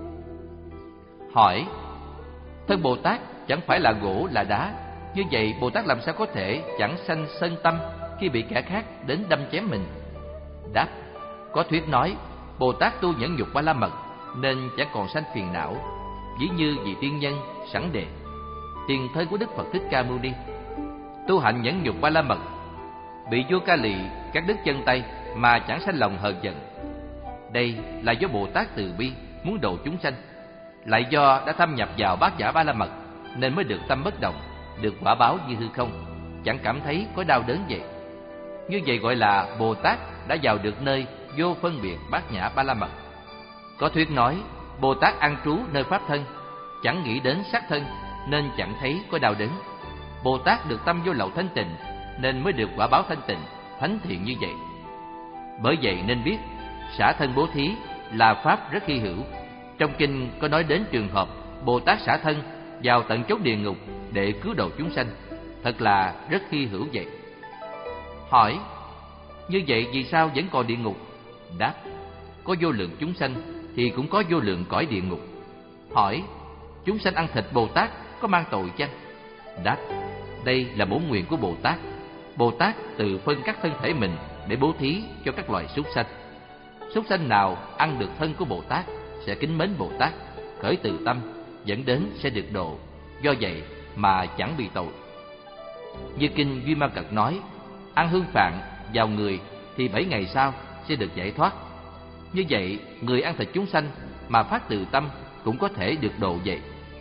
Hỏi: thân Bồ Tát chẳng phải là gỗ là đá, như vậy Bồ Tát làm sao có thể chẳng sanh sân tâm khi bị kẻ khác đến đâm chém mình? Đáp: có thuyết nói Bồ Tát tu nhẫn nhục Ba La Mật nên chẳng còn sanh phiền não, ví như vị tiên nhân Sẵn Đề, tiền thân của Đức Phật Thích Ca Mâu Ni, tu hạnh nhẫn nhục Ba La Mật, bị vua Ca Lị cắt đứt chân tay mà chẳng sanh lòng hờn giận. Đây là do Bồ Tát từ bi muốn độ chúng sanh, lại do đã thâm nhập vào Bát Nhã Ba La Mật nên mới được tâm bất động, được quả báo như hư không, chẳng cảm thấy có đau đớn vậy. Như vậy gọi là Bồ Tát đã vào được nơi vô phân biệt Bát Nhã Ba La Mật. Có thuyết nói Bồ Tát an trú nơi pháp thân, chẳng nghĩ đến sắc thân nên chẳng thấy có đau đớn. Bồ Tát được tâm vô lậu thanh tịnh nên mới được quả báo thanh tịnh, thánh thiện như vậy. Bởi vậy nên biết xả thân bố thí là pháp rất hy hữu. Trong kinh có nói đến trường hợp Bồ Tát xả thân vào tận chốn địa ngục để cứu độ chúng sanh, thật là rất hy hữu vậy. Hỏi: như vậy vì sao vẫn còn địa ngục? Đáp: có vô lượng chúng sanh thì cũng có vô lượng cõi địa ngục. Hỏi: chúng sanh ăn thịt Bồ Tát có mang tội chăng? Đáp: đây là bổn nguyện của Bồ Tát. Bồ Tát tự phân các thân thể mình để bố thí cho các loài súc sanh. Súc sanh nào ăn được thân của Bồ Tát sẽ kính mến Bồ Tát, khởi từ tâm, dẫn đến sẽ được độ. Do vậy mà chẳng bị tội. Như kinh Duy Ma Cật nói, ăn hương phạn vào người thì bảy ngày sau sẽ được giải thoát. Như vậy người ăn thịt chúng sanh mà phát từ tâm cũng có thể được độ vậy.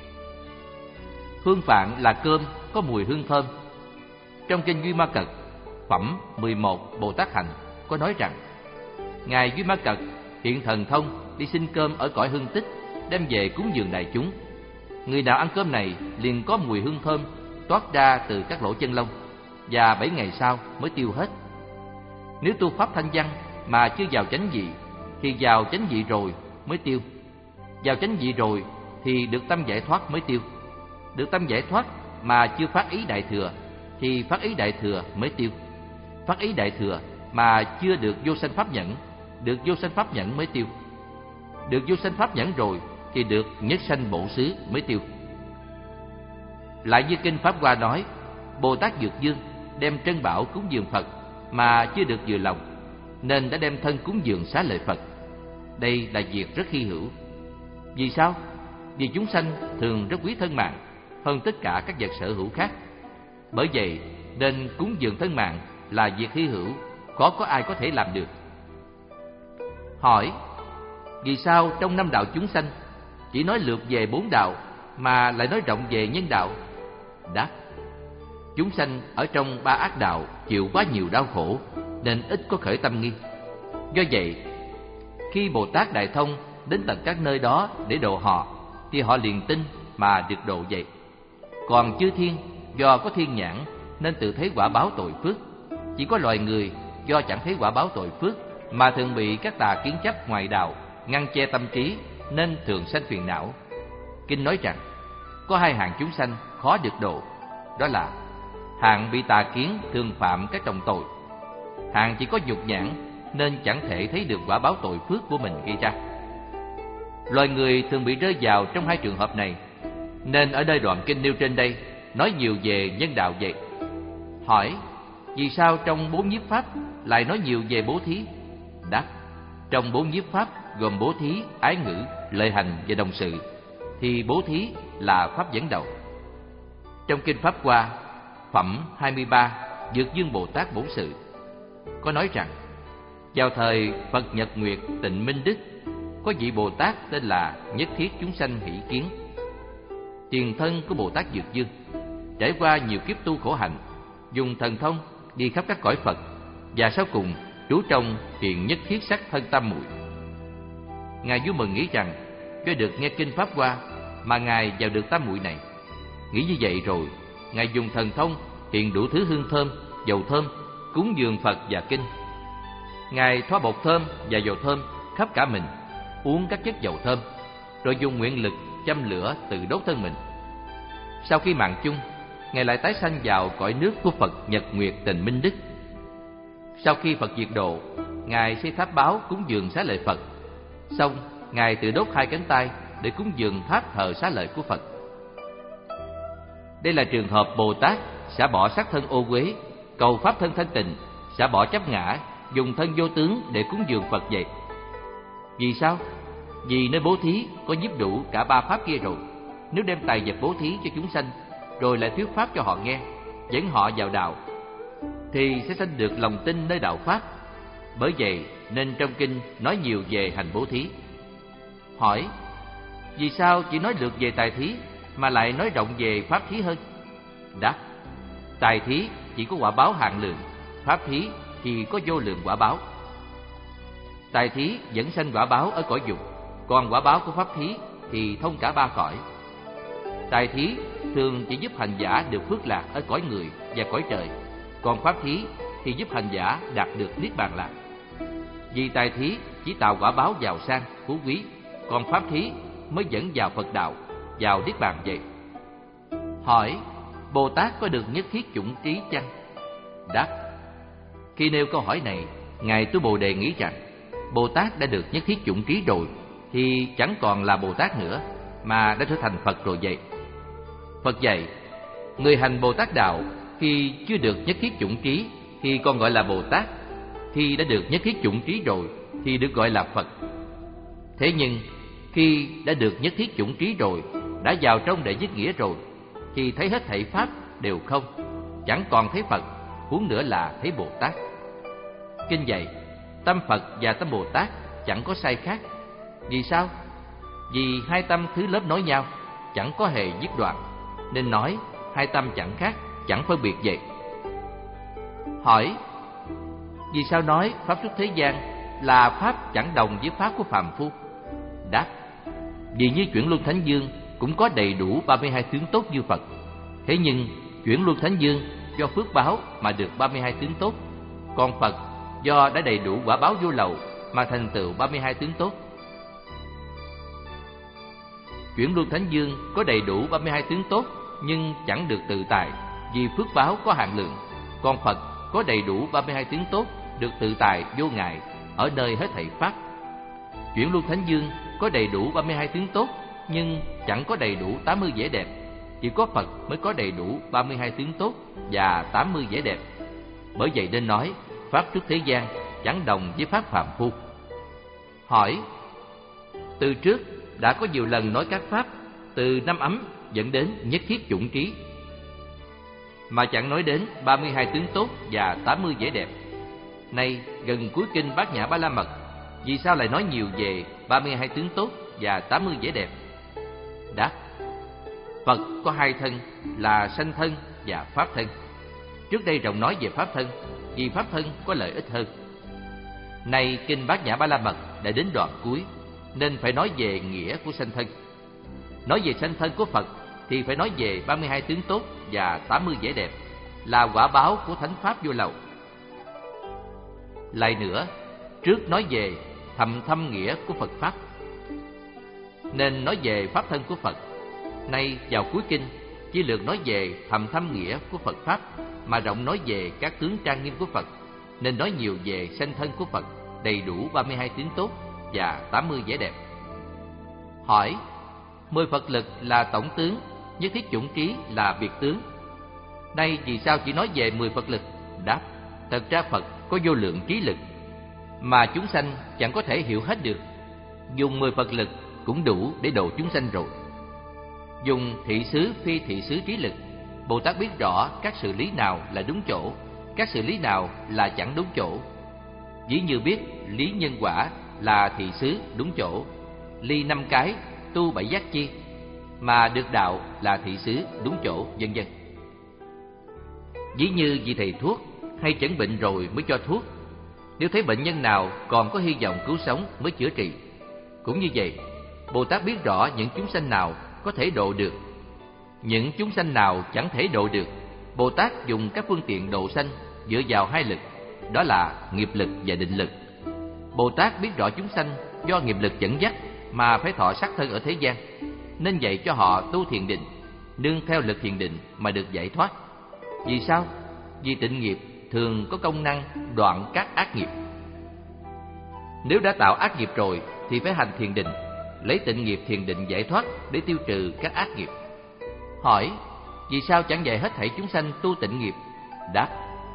Hương phạn là cơm có mùi hương thơm. Trong kinh Duy Ma Cật phẩm mười một Bồ Tát Hành có nói rằng, ngài Duy Ma Cật hiện thần thông đi xin cơm ở cõi hương tích, đem về cúng dường đại chúng. Người nào ăn cơm này liền có mùi hương thơm toát ra từ các lỗ chân lông, và bảy ngày sau mới tiêu hết. Nếu tu pháp thanh văn mà chưa vào chánh vị thì vào chánh vị rồi mới tiêu. Vào chánh vị rồi thì được tâm giải thoát mới tiêu. Được tâm giải thoát mà chưa phát ý đại thừa thì phát ý đại thừa mới tiêu. Phát ý đại thừa mà chưa được vô sanh pháp nhẫn, được vô sanh pháp nhẫn mới tiêu. Được vô sanh pháp nhẫn rồi thì được nhất sanh bổ xứ mới tiêu. Lại như kinh Pháp Hoa nói, Bồ Tát Dược Dương đem trân bảo cúng dường Phật mà chưa được vừa lòng, nên đã đem thân cúng dường xá lợi Phật. Đây là việc rất hy hữu. Vì sao? Vì chúng sanh thường rất quý thân mạng hơn tất cả các vật sở hữu khác. Bởi vậy nên cúng dường thân mạng là việc hy hữu, khó có ai có thể làm được. Hỏi: vì sao trong năm đạo chúng sanh chỉ nói lược về bốn đạo mà lại nói rộng về nhân đạo? Đáp: chúng sanh ở trong ba ác đạo chịu quá nhiều đau khổ nên ít có khởi tâm nghi. Do vậy, khi Bồ Tát Đại Thông đến tận các nơi đó để độ họ, thì họ liền tin mà được độ vậy. Còn chư thiên do có thiên nhãn nên tự thấy quả báo tội phước. Chỉ có loài người do chẳng thấy quả báo tội phước mà thường bị các tà kiến chấp ngoại đạo ngăn che tâm trí nên thường sanh phiền não. Kinh nói rằng có hai hạng chúng sanh khó được độ, đó là hạng bị tà kiến thường phạm các trọng tội, hạng chỉ có nhục nhãn nên chẳng thể thấy được quả báo tội phước của mình gây ra. Loài người thường bị rơi vào trong hai trường hợp này, nên ở nơi đoạn kinh nêu trên đây nói nhiều về nhân đạo vậy. Hỏi, vì sao trong bốn nhiếp pháp lại nói nhiều về bố thí? Đáp, trong bốn nhiếp pháp gồm bố thí, ái ngữ, lợi hành và đồng sự, thì bố thí là pháp dẫn đầu. Trong kinh Pháp Hoa phẩm hai mươi ba Dược Dương Bồ Tát Bổn Sự có nói rằng, vào thời Phật Nhật Nguyệt Tịnh Minh Đức, có vị Bồ Tát tên là Nhất Thiết Chúng Sanh Hỷ Kiến. Tiền thân của Bồ Tát Dược Dương trải qua nhiều kiếp tu khổ hạnh, dùng thần thông đi khắp các cõi Phật, và sau cùng trú trong hiện nhất thiết sắc thân tam muội. Ngài vui mừng nghĩ rằng do được nghe kinh Pháp Hoa mà Ngài vào được tam muội này. Nghĩ như vậy rồi, Ngài dùng thần thông hiện đủ thứ hương thơm, dầu thơm, cúng dường Phật và kinh. Ngài thoa bột thơm và dầu thơm khắp cả mình, uống các chất dầu thơm, rồi dùng nguyện lực châm lửa tự đốt thân mình. Sau khi mạng chung, Ngài lại tái sanh vào cõi nước của Phật Nhật Nguyệt Tịnh Minh Đức. Sau khi Phật diệt độ, Ngài xây tháp báo cúng dường xá lợi Phật. Xong, Ngài tự đốt hai cánh tay để cúng dường tháp thờ xá lợi của Phật. Đây là trường hợp Bồ Tát xả bỏ sắc thân ô uế, cầu pháp thân thanh tịnh, xả bỏ chấp ngã, dùng thân vô tướng để cúng dường Phật vậy. Vì sao? Vì nơi bố thí có nhiếp đủ cả ba pháp kia rồi. Nếu đem tài vật bố thí cho chúng sanh, rồi lại thuyết pháp cho họ nghe, dẫn họ vào đạo, thì sẽ sanh được lòng tin nơi đạo pháp. Bởi vậy nên trong kinh nói nhiều về hành bố thí. Hỏi, vì sao chỉ nói được về tài thí mà lại nói rộng về pháp thí hơn? Đáp, tài thí chỉ có quả báo hạn lượng, pháp thí thì có vô lượng quả báo. Tài thí dẫn sanh quả báo ở cõi dục, còn quả báo của pháp thí thì thông cả ba cõi. Tài thí thường chỉ giúp hành giả được phước lạc ở cõi người và cõi trời, còn pháp thí thì giúp hành giả đạt được niết bàn lạc. Vì tài thí chỉ tạo quả báo giàu sang, phú quý, còn pháp thí mới dẫn vào Phật đạo, vào niết bàn vậy. Hỏi, Bồ Tát có được nhất thiết chủng trí chăng? Đáp, khi nêu câu hỏi này, Ngài Tu Bồ Đề nghĩ rằng Bồ Tát đã được nhất thiết chủng trí rồi thì chẳng còn là Bồ Tát nữa, mà đã trở thành Phật rồi vậy. Phật dạy, người hành Bồ Tát đạo khi chưa được nhất thiết chủng trí thì còn gọi là Bồ Tát, khi đã được nhất thiết chủng trí rồi thì được gọi là Phật. Thế nhưng khi đã được nhất thiết chủng trí rồi, đã vào trong đệ nhất nghĩa rồi, thì thấy hết thảy pháp đều không, chẳng còn thấy Phật, huống nữa là thấy Bồ Tát. Kinh dạy, tâm Phật và tâm Bồ Tát chẳng có sai khác. Vì sao? Vì hai tâm thứ lớp nối nhau, chẳng có hề dứt đoạn, nên nói hai tâm chẳng khác, chẳng phân biệt vậy. Hỏi, vì sao nói pháp xuất thế gian là pháp chẳng đồng với pháp của phàm phu? Đáp, vì như chuyển luân thánh dương cũng có đầy đủ ba mươi hai tướng tốt như Phật. Thế nhưng chuyển luân thánh dương do phước báo mà được ba mươi hai tướng tốt, còn Phật do đã đầy đủ quả báo vô lậu mà thành tựu ba mươi hai tướng tốt. Chuyển luân thánh dương có đầy đủ ba mươi hai tướng tốt nhưng chẳng được tự tại, vì phước báo có hạn lượng, còn Phật có đầy đủ ba mươi hai tướng tốt, được tự tại vô ngại ở nơi hết thảy pháp. Chuyển luân thánh dương có đầy đủ ba mươi hai tướng tốt nhưng chẳng có đầy đủ tám mươi vẻ đẹp, chỉ có Phật mới có đầy đủ ba mươi hai tướng tốt và tám mươi vẻ đẹp. Bởi vậy nên nói pháp xuất thế gian chẳng đồng với pháp phàm phu. Hỏi, từ trước đã có nhiều lần nói các pháp từ năm ấm dẫn đến nhất thiết chủng trí, mà chẳng nói đến ba mươi hai tướng tốt và tám mươi vẻ đẹp. Nay gần cuối kinh Bát Nhã Ba La Mật, vì sao lại nói nhiều về ba mươi hai tướng tốt và tám mươi vẻ đẹp? Đáp, Phật có hai thân là sanh thân và pháp thân. Trước đây rộng nói về pháp thân, vì pháp thân có lợi ích hơn. Nay kinh Bát Nhã Ba La Mật đã đến đoạn cuối, nên phải nói về nghĩa của sanh thân. Nói về sanh thân của Phật thì phải nói về ba mươi hai tướng tốt và tám mươi vẻ đẹp, là quả báo của thánh pháp vô lậu. Lại nữa, trước nói về thầm thâm nghĩa của Phật pháp, nên nói về pháp thân của Phật. Nay vào cuối kinh chỉ lược nói về thầm thâm nghĩa của Phật pháp, mà rộng nói về các tướng trang nghiêm của Phật, nên nói nhiều về sanh thân của Phật, đầy đủ ba mươi hai tướng tốt và tám mươi vẻ đẹp. Hỏi: mười Phật lực là tổng tướng, nhất thiết chủng trí là biệt tướng. Nay vì sao chỉ nói về mười Phật lực? Đáp: thật ra Phật có vô lượng trí lực, mà chúng sanh chẳng có thể hiểu hết được. Dùng mười Phật lực cũng đủ để độ chúng sanh rồi. Dùng thị xứ phi thị xứ trí lực, Bồ Tát biết rõ các sự lý nào là đúng chỗ, các sự lý nào là chẳng đúng chỗ. Ví như biết lý nhân quả là thị xứ đúng chỗ, ly năm cái tu bảy giác chi, mà được đạo là thị xứ đúng chỗ, vân vân. Ví như vị thầy thuốc hay chẩn bệnh rồi mới cho thuốc, nếu thấy bệnh nhân nào còn có hy vọng cứu sống mới chữa trị. Cũng như vậy, Bồ Tát biết rõ những chúng sanh nào có thể độ được, những chúng sanh nào chẳng thể độ được. Bồ Tát dùng các phương tiện độ sanh dựa vào hai lực, đó là nghiệp lực và định lực. Bồ Tát biết rõ chúng sanh do nghiệp lực dẫn dắt mà phải thọ sắc thân ở thế gian, nên dạy cho họ tu thiền định, nương theo lực thiền định mà được giải thoát. Vì sao? Vì tịnh nghiệp thường có công năng đoạn các ác nghiệp. Nếu đã tạo ác nghiệp rồi thì phải hành thiền định, lấy tịnh nghiệp thiền định giải thoát để tiêu trừ các ác nghiệp. Hỏi: vì sao chẳng dạy hết thảy chúng sanh tu tịnh nghiệp? Đáp: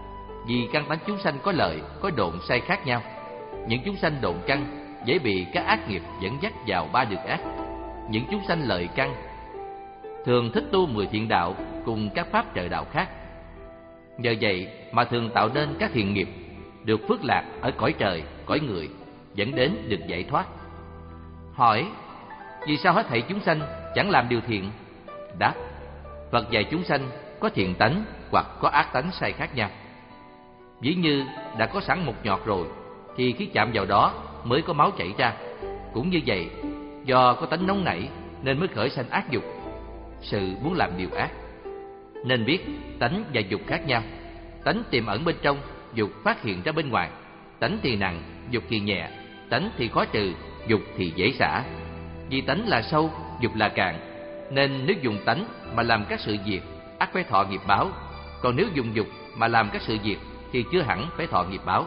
vì căn tánh chúng sanh có lợi, có độn sai khác nhau. Những chúng sanh độn căn dễ bị các ác nghiệp dẫn dắt vào ba đường ác. Những chúng sanh lợi căn thường thích tu mười thiện đạo cùng các pháp trợ đạo khác. Nhờ vậy mà thường tạo nên các thiện nghiệp, được phước lạc ở cõi trời, cõi người, dẫn đến được giải thoát. Hỏi: vì sao hết thảy chúng sanh chẳng làm điều thiện? Đáp: Phật dạy chúng sanh có thiện tánh hoặc có ác tánh sai khác nhau. Ví như đã có sẵn một nhọt rồi thì khi chạm vào đó mới có máu chảy ra. Cũng như vậy, do có tánh nóng nảy nên mới khởi sanh ác dục, sự muốn làm điều ác. Nên biết tánh và dục khác nhau. Tánh tiềm ẩn bên trong, dục phát hiện ra bên ngoài. Tánh thì nặng, dục thì nhẹ. Tánh thì khó trừ, dục thì dễ xả. Vì tánh là sâu, dục là cạn, nên nếu dùng tánh mà làm các sự việc, ắt phải thọ nghiệp báo. Còn nếu dùng dục mà làm các sự việc thì chưa hẳn phải thọ nghiệp báo.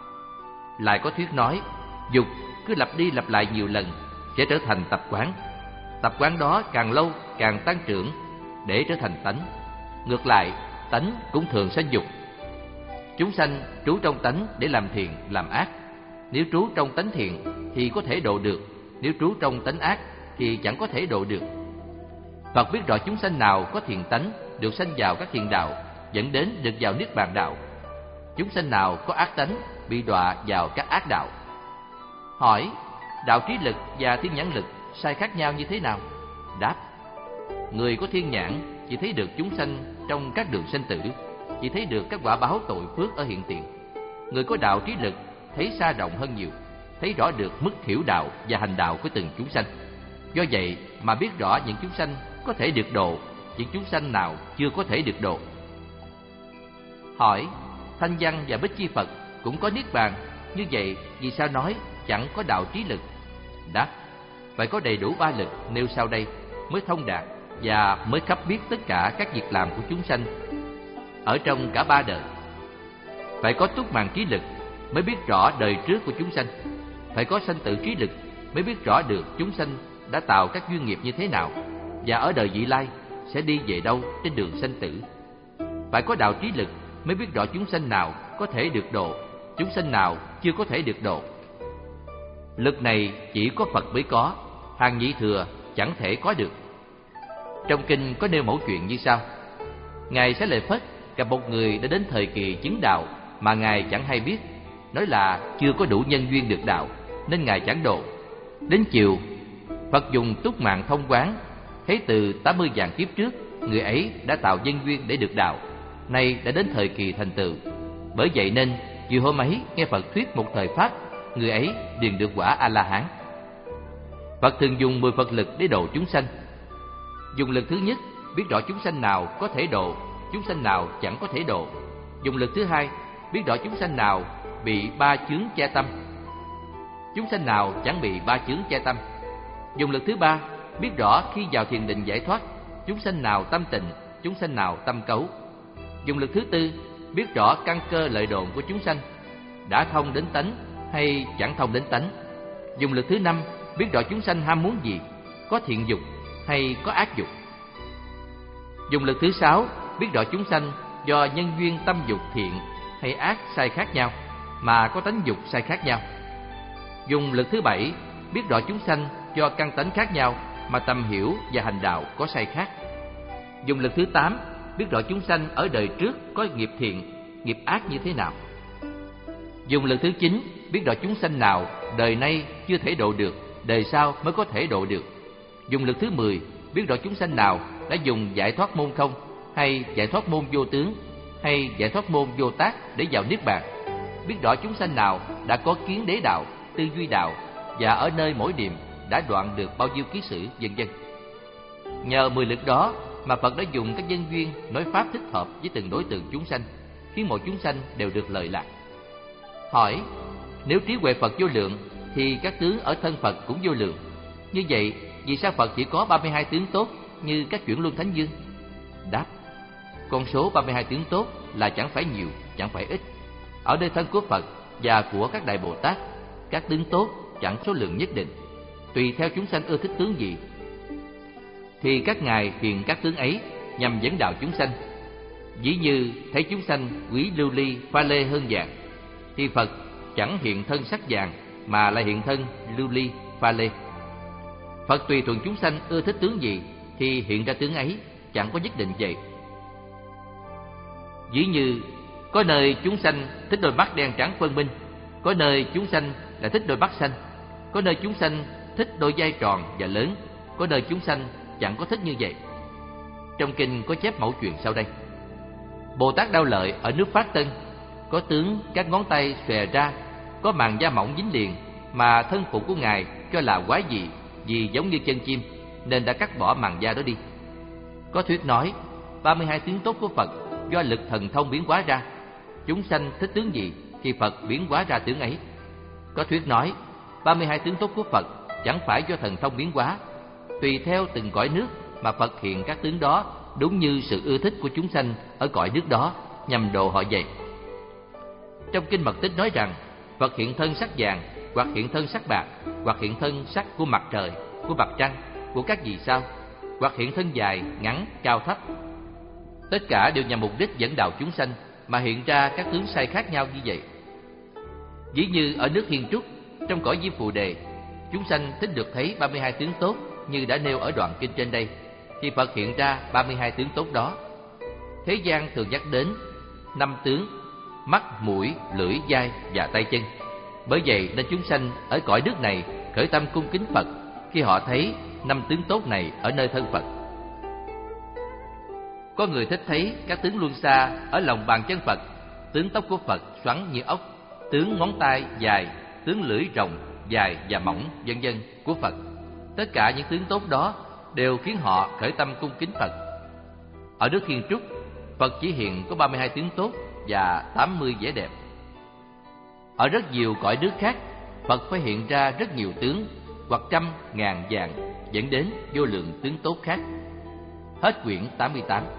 Lại có thuyết nói, dục cứ lặp đi lặp lại nhiều lần sẽ trở thành tập quán. Tập quán đó càng lâu càng tăng trưởng để trở thành tánh. Ngược lại, tánh cũng thường sanh dục. Chúng sanh trú trong tánh để làm thiện, làm ác. Nếu trú trong tánh thiện thì có thể độ được, nếu trú trong tánh ác thì chẳng có thể độ được. Phật biết rõ chúng sanh nào có thiện tánh được sanh vào các thiện đạo, dẫn đến được vào niết bàn đạo. Chúng sanh nào có ác tánh bị đọa vào các ác đạo. Hỏi: đạo trí lực và thiên nhãn lực sai khác nhau như thế nào? Đáp: người có thiên nhãn chỉ thấy được chúng sanh trong các đường sanh tử, chỉ thấy được các quả báo tội phước ở hiện tiền. Người có đạo trí lực thấy xa rộng hơn nhiều, thấy rõ được mức hiểu đạo và hành đạo của từng chúng sanh. Do vậy mà biết rõ những chúng sanh có thể được độ, những chúng sanh nào chưa có thể được độ. Hỏi: Thanh Văn và Bích Chi Phật cũng có niết bàn, như vậy vì sao nói chẳng có đạo trí lực? Đáp: phải có đầy đủ ba lực nêu sau đây mới thông đạt và mới khắp biết tất cả các việc làm của chúng sanh ở trong cả ba đời. Phải có túc màn trí lực mới biết rõ đời trước của chúng sanh. Phải có sanh tử trí lực mới biết rõ được chúng sanh đã tạo các duyên nghiệp như thế nào và ở đời vị lai sẽ đi về đâu trên đường sanh tử. Phải có đạo trí lực mới biết rõ chúng sanh nào có thể được độ, chúng sanh nào chưa có thể được độ. Lực này chỉ có Phật mới có, hàng nhị thừa chẳng thể có được. Trong kinh có nêu mẫu chuyện như sau: Ngài Xá Lợi Phất gặp một người đã đến thời kỳ chứng đạo mà Ngài chẳng hay biết, nói là chưa có đủ nhân duyên được đạo nên Ngài chẳng độ. Đến chiều, Phật dùng túc mạng thông quán, thấy từ tám mươi vạn kiếp trước người ấy đã tạo nhân duyên để được đạo, nay đã đến thời kỳ thành tựu. Bởi vậy nên chiều hôm ấy nghe Phật thuyết một thời pháp, người ấy liền được quả A-la-hán. Phật thường dùng mười Phật lực để độ chúng sanh. Dùng lực thứ nhất biết rõ chúng sanh nào có thể độ, chúng sanh nào chẳng có thể độ. Dùng lực thứ hai, biết rõ chúng sanh nào bị ba chướng che tâm, chúng sanh nào chẳng bị ba chướng che tâm. Dùng lực thứ ba, biết rõ khi vào thiền định giải thoát, chúng sanh nào tâm tịnh, chúng sanh nào tâm cấu. Dùng lực thứ tư, biết rõ căn cơ lợi độn của chúng sanh, đã thông đến tánh hay chẳng thông đến tánh. Dùng lực thứ năm, biết rõ chúng sanh ham muốn gì, có thiện dục hay có ác dục. Dùng lực thứ sáu, biết rõ chúng sanh do nhân duyên tâm dục thiện hay ác sai khác nhau mà có tánh dục sai khác nhau. Dùng lực thứ bảy, biết rõ chúng sanh do căn tánh khác nhau mà tầm hiểu và hành đạo có sai khác. Dùng lực thứ tám, biết rõ chúng sanh ở đời trước có nghiệp thiện, nghiệp ác như thế nào. Dùng lực thứ chín, biết rõ chúng sanh nào đời nay chưa thể độ được, đời sau mới có thể độ được. Dùng lực thứ mười, biết rõ chúng sanh nào đã dùng giải thoát môn không, hay giải thoát môn vô tướng, hay giải thoát môn vô tác để vào niết bàn. Biết rõ chúng sanh nào đã có kiến đế đạo, tư duy đạo, và ở nơi mỗi điểm đã đoạn được bao nhiêu ký sự, vân vân. Nhờ mười lực đó mà Phật đã dùng các nhân duyên nói pháp thích hợp với từng đối tượng chúng sanh, khiến mọi chúng sanh đều được lợi lạc. Hỏi: nếu trí huệ Phật vô lượng thì các tướng ở thân Phật cũng vô lượng. Như vậy, vì sao Phật chỉ có ba mươi hai tướng tốt như các chuyển luân thánh dương? Đáp: con số ba mươi hai tướng tốt là chẳng phải nhiều, chẳng phải ít. Ở nơi thân của Phật và của các đại Bồ Tát, các tướng tốt chẳng số lượng nhất định, tùy theo chúng sanh ưa thích tướng gì thì các ngài hiện các tướng ấy nhằm dẫn đạo chúng sanh. Ví như thấy chúng sanh quý lưu ly pha lê hơn vàng, thì Phật chẳng hiện thân sắc vàng mà lại hiện thân lưu ly pha lê. Phật tùy thuận chúng sanh ưa thích tướng gì thì hiện ra tướng ấy, chẳng có nhất định vậy. Ví như có nơi chúng sanh thích đôi mắt đen trắng phân minh, có nơi chúng sanh lại thích đôi mắt xanh, có nơi chúng sanh thích đôi vai tròn và lớn, có nơi chúng sanh chẳng có thích như vậy. Trong kinh có chép mẫu chuyện sau đây: Bồ Tát Đao Lợi ở nước Phát Tân có tướng các ngón tay xòe ra, có màng da mỏng dính liền, mà thân phụ của ngài cho là quái dị vì giống như chân chim, nên đã cắt bỏ màng da đó đi. Có thuyết nói ba mươi hai tướng tốt của Phật do lực thần thông biến hóa ra, chúng sanh thích tướng gì thì Phật biến hóa ra tướng ấy. Có thuyết nói ba mươi hai tướng tốt của Phật chẳng phải do thần thông biến hóa, tùy theo từng cõi nước mà Phật hiện các tướng đó, đúng như sự ưa thích của chúng sanh ở cõi nước đó, nhằm độ họ vậy. Trong kinh Mật Tích nói rằng Phật hiện thân sắc vàng, hoặc hiện thân sắc bạc, hoặc hiện thân sắc của mặt trời, của mặt trăng, của các vì sao, hoặc hiện thân dài, ngắn, cao thấp. Tất cả đều nhằm mục đích dẫn đạo chúng sanh mà hiện ra các tướng sai khác nhau như vậy. Ví như ở nước Hiên Trúc, trong cõi Diêm Phù Đề, chúng sanh thích được thấy ba mươi hai tướng tốt như đã nêu ở đoạn kinh trên đây, thì Phật hiện ra ba mươi hai tướng tốt đó. Thế gian thường nhắc đến năm tướng: mắt, mũi, lưỡi, vai và tay chân. Bởi vậy nên chúng sanh ở cõi nước này khởi tâm cung kính Phật khi họ thấy năm tướng tốt này ở nơi thân Phật. Có người thích thấy các tướng luân xa ở lòng bàn chân Phật, tướng tóc của Phật xoắn như ốc, tướng ngón tay dài, tướng lưỡi rồng dài và mỏng, vân vân của Phật. Tất cả những tướng tốt đó đều khiến họ khởi tâm cung kính Phật. Ở nước Hiên Trúc, Phật chỉ hiện có ba mươi hai tướng tốt và tám mươi vẻ đẹp. Ở rất nhiều cõi nước khác, Phật phải hiện ra rất nhiều tướng, hoặc trăm, ngàn, vạn, dẫn đến vô lượng tướng tốt khác. Hết quyển tám mươi tám.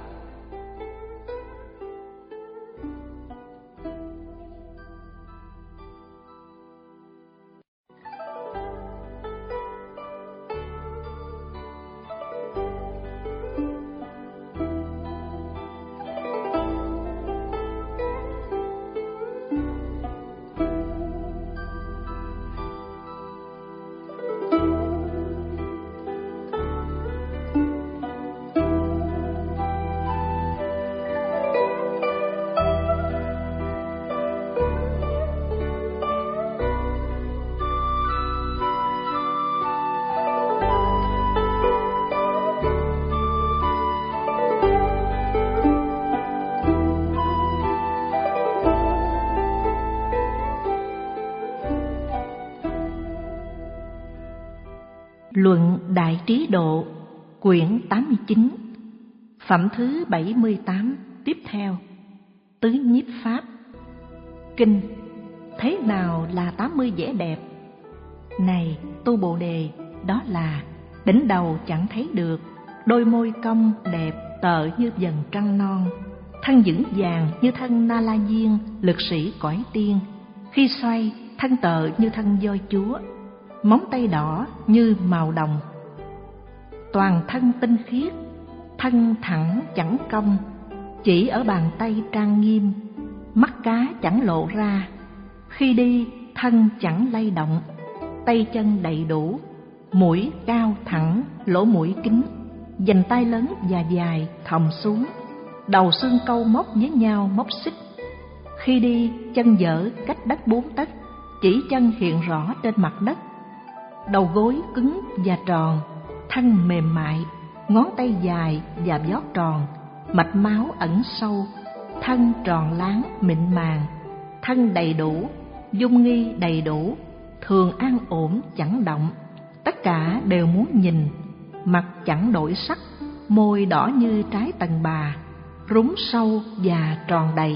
Luận Đại Trí Độ, quyển tám mươi chín, Phẩm thứ bảy mươi tám tiếp theo. Tứ nhiếp pháp. Kinh. Thế nào là tám mươi vẻ đẹp? Này tu Bồ Đề, đó là đỉnh đầu chẳng thấy được, đôi môi cong đẹp tợ như vầng trăng non, thân vững vàng như thân Na La Diên, lực sĩ cõi tiên, khi xoay thân tợ như thân voi chúa, móng tay đỏ như màu đồng, toàn thân tinh khiết, thân thẳng chẳng cong, chỉ ở bàn tay trang nghiêm, mắt cá chẳng lộ ra, khi đi thân chẳng lay động, tay chân đầy đủ, mũi cao thẳng, lỗ mũi kín, vành tai lớn và dài thòng xuống, đầu xương câu móc với nhau móc xích, khi đi chân dở cách đất bốn tấc, chỉ chân hiện rõ trên mặt đất, đầu gối cứng và tròn, thân mềm mại, ngón tay dài và vót tròn, mạch máu ẩn sâu, thân tròn láng mịn màng, thân đầy đủ, dung nghi đầy đủ, thường an ổn chẳng động, tất cả đều muốn nhìn, mặt chẳng đổi sắc, môi đỏ như trái tần bà, rúng sâu và tròn đầy,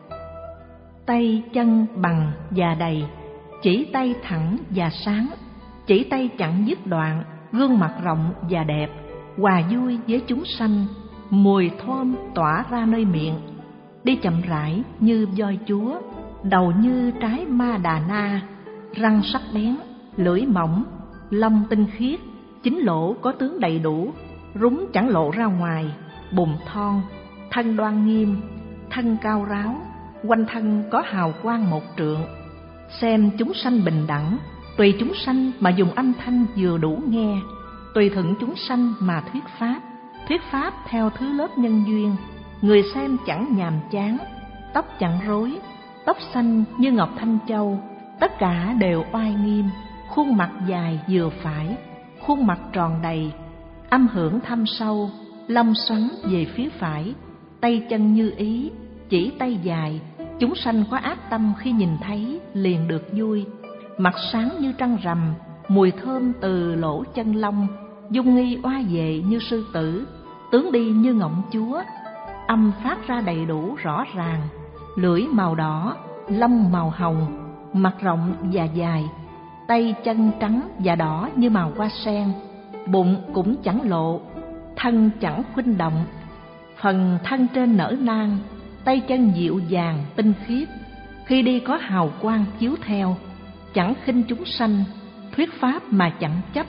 tay chân bằng và đầy, chỉ tay thẳng và sáng, chỉ tay chẳng dứt đoạn, gương mặt rộng và đẹp, hòa vui với chúng sanh, mùi thơm tỏa ra nơi miệng, đi chậm rãi như voi chúa, đầu như trái ma đà na, răng sắc bén, lưỡi mỏng, lông tinh khiết, chín lỗ có tướng đầy đủ, rúng chẳng lộ ra ngoài, bùn thon, thân đoan nghiêm, thân cao ráo, quanh thân có hào quang một trượng. Xem chúng sanh bình đẳng, tùy chúng sanh mà dùng âm thanh vừa đủ nghe, tùy thuận chúng sanh mà thuyết pháp, thuyết pháp theo thứ lớp nhân duyên, người xem chẳng nhàm chán, tóc chẳng rối, tóc xanh như ngọc thanh châu, tất cả đều oai nghiêm, khuôn mặt dài vừa phải, khuôn mặt tròn đầy, âm hưởng thâm sâu, lông xoắn về phía phải, tay chân như ý, chỉ tay dài, chúng sanh có ác tâm khi nhìn thấy liền được vui, mặt sáng như trăng rằm, mùi thơm từ lỗ chân lông, dung nghi oai vệ như sư tử, tướng đi như ngỗng chúa, âm phát ra đầy đủ rõ ràng, lưỡi màu đỏ, lông màu hồng, mặt rộng và dài, tay chân trắng và đỏ như màu hoa sen, bụng cũng chẳng lộ, thân chẳng khuynh động, phần thân trên nở nang, tay chân dịu dàng tinh khiết, khi đi có hào quang chiếu theo, chẳng khinh chúng sanh, thuyết pháp mà chẳng chấp.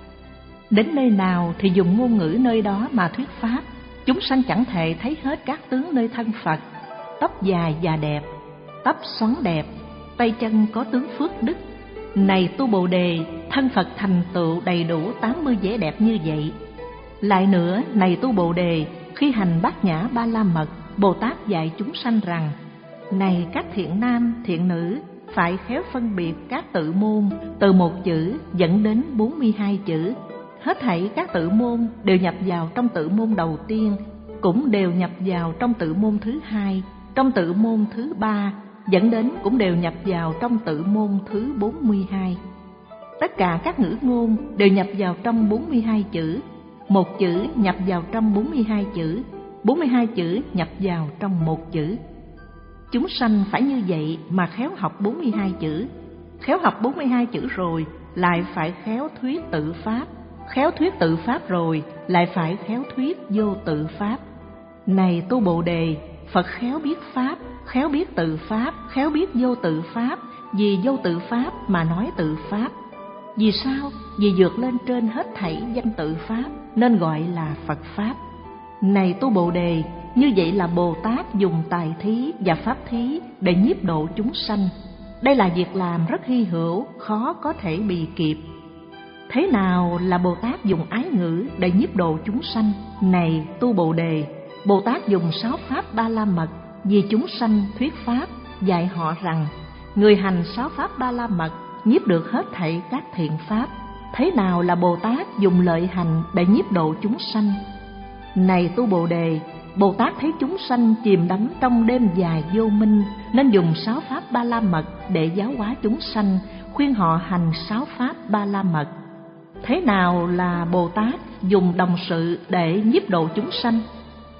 Đến nơi nào thì dùng ngôn ngữ nơi đó mà thuyết pháp, chúng sanh chẳng thể thấy hết các tướng nơi thân Phật, tóc dài và đẹp, tóc xoắn đẹp, tay chân có tướng phước đức. Này tu Bồ Đề, thân Phật thành tựu đầy đủ tám mươi vẻ đẹp như vậy. Lại nữa, này tu Bồ Đề, khi hành bát nhã ba la mật, Bồ Tát dạy chúng sanh rằng: này các thiện nam, thiện nữ, phải khéo phân biệt các tự môn từ một chữ dẫn đến bốn mươi hai chữ. Hết thảy các tự môn đều nhập vào trong tự môn đầu tiên, cũng đều nhập vào trong tự môn thứ hai, trong tự môn thứ ba, dẫn đến cũng đều nhập vào trong tự môn thứ bốn mươi hai. Tất cả các ngữ ngôn đều nhập vào trong bốn mươi hai chữ, một chữ nhập vào trong bốn mươi hai chữ, bốn mươi hai chữ nhập vào trong một chữ. Chúng sanh phải như vậy mà khéo học bốn mươi hai chữ. Khéo học bốn mươi hai chữ rồi lại phải khéo thuyết tự pháp, khéo thuyết tự pháp rồi lại phải khéo thuyết vô tự pháp. Này tu Bồ Đề, Phật khéo biết pháp, khéo biết tự pháp, khéo biết vô tự pháp, vì vô tự pháp mà nói tự pháp. Vì sao? Vì vượt lên trên hết thảy danh tự pháp nên gọi là Phật pháp. Này tu Bồ Đề, như vậy là Bồ Tát dùng tài thí và pháp thí để nhiếp độ chúng sanh. Đây là việc làm rất hy hữu, khó có thể bì kịp. Thế nào là Bồ Tát dùng ái ngữ để nhiếp độ chúng sanh? Này tu Bồ Đề, Bồ Tát dùng sáu pháp ba la mật vì chúng sanh thuyết pháp, dạy họ rằng người hành sáu pháp ba la mật nhiếp được hết thảy các thiện pháp. Thế nào là Bồ Tát dùng lợi hành để nhiếp độ chúng sanh? Này tu Bồ Đề, Bồ Tát thấy chúng sanh chìm đắm trong đêm dài vô minh, nên dùng sáu pháp ba la mật để giáo hóa chúng sanh, khuyên họ hành sáu pháp ba la mật. Thế nào là Bồ Tát dùng đồng sự để nhiếp độ chúng sanh?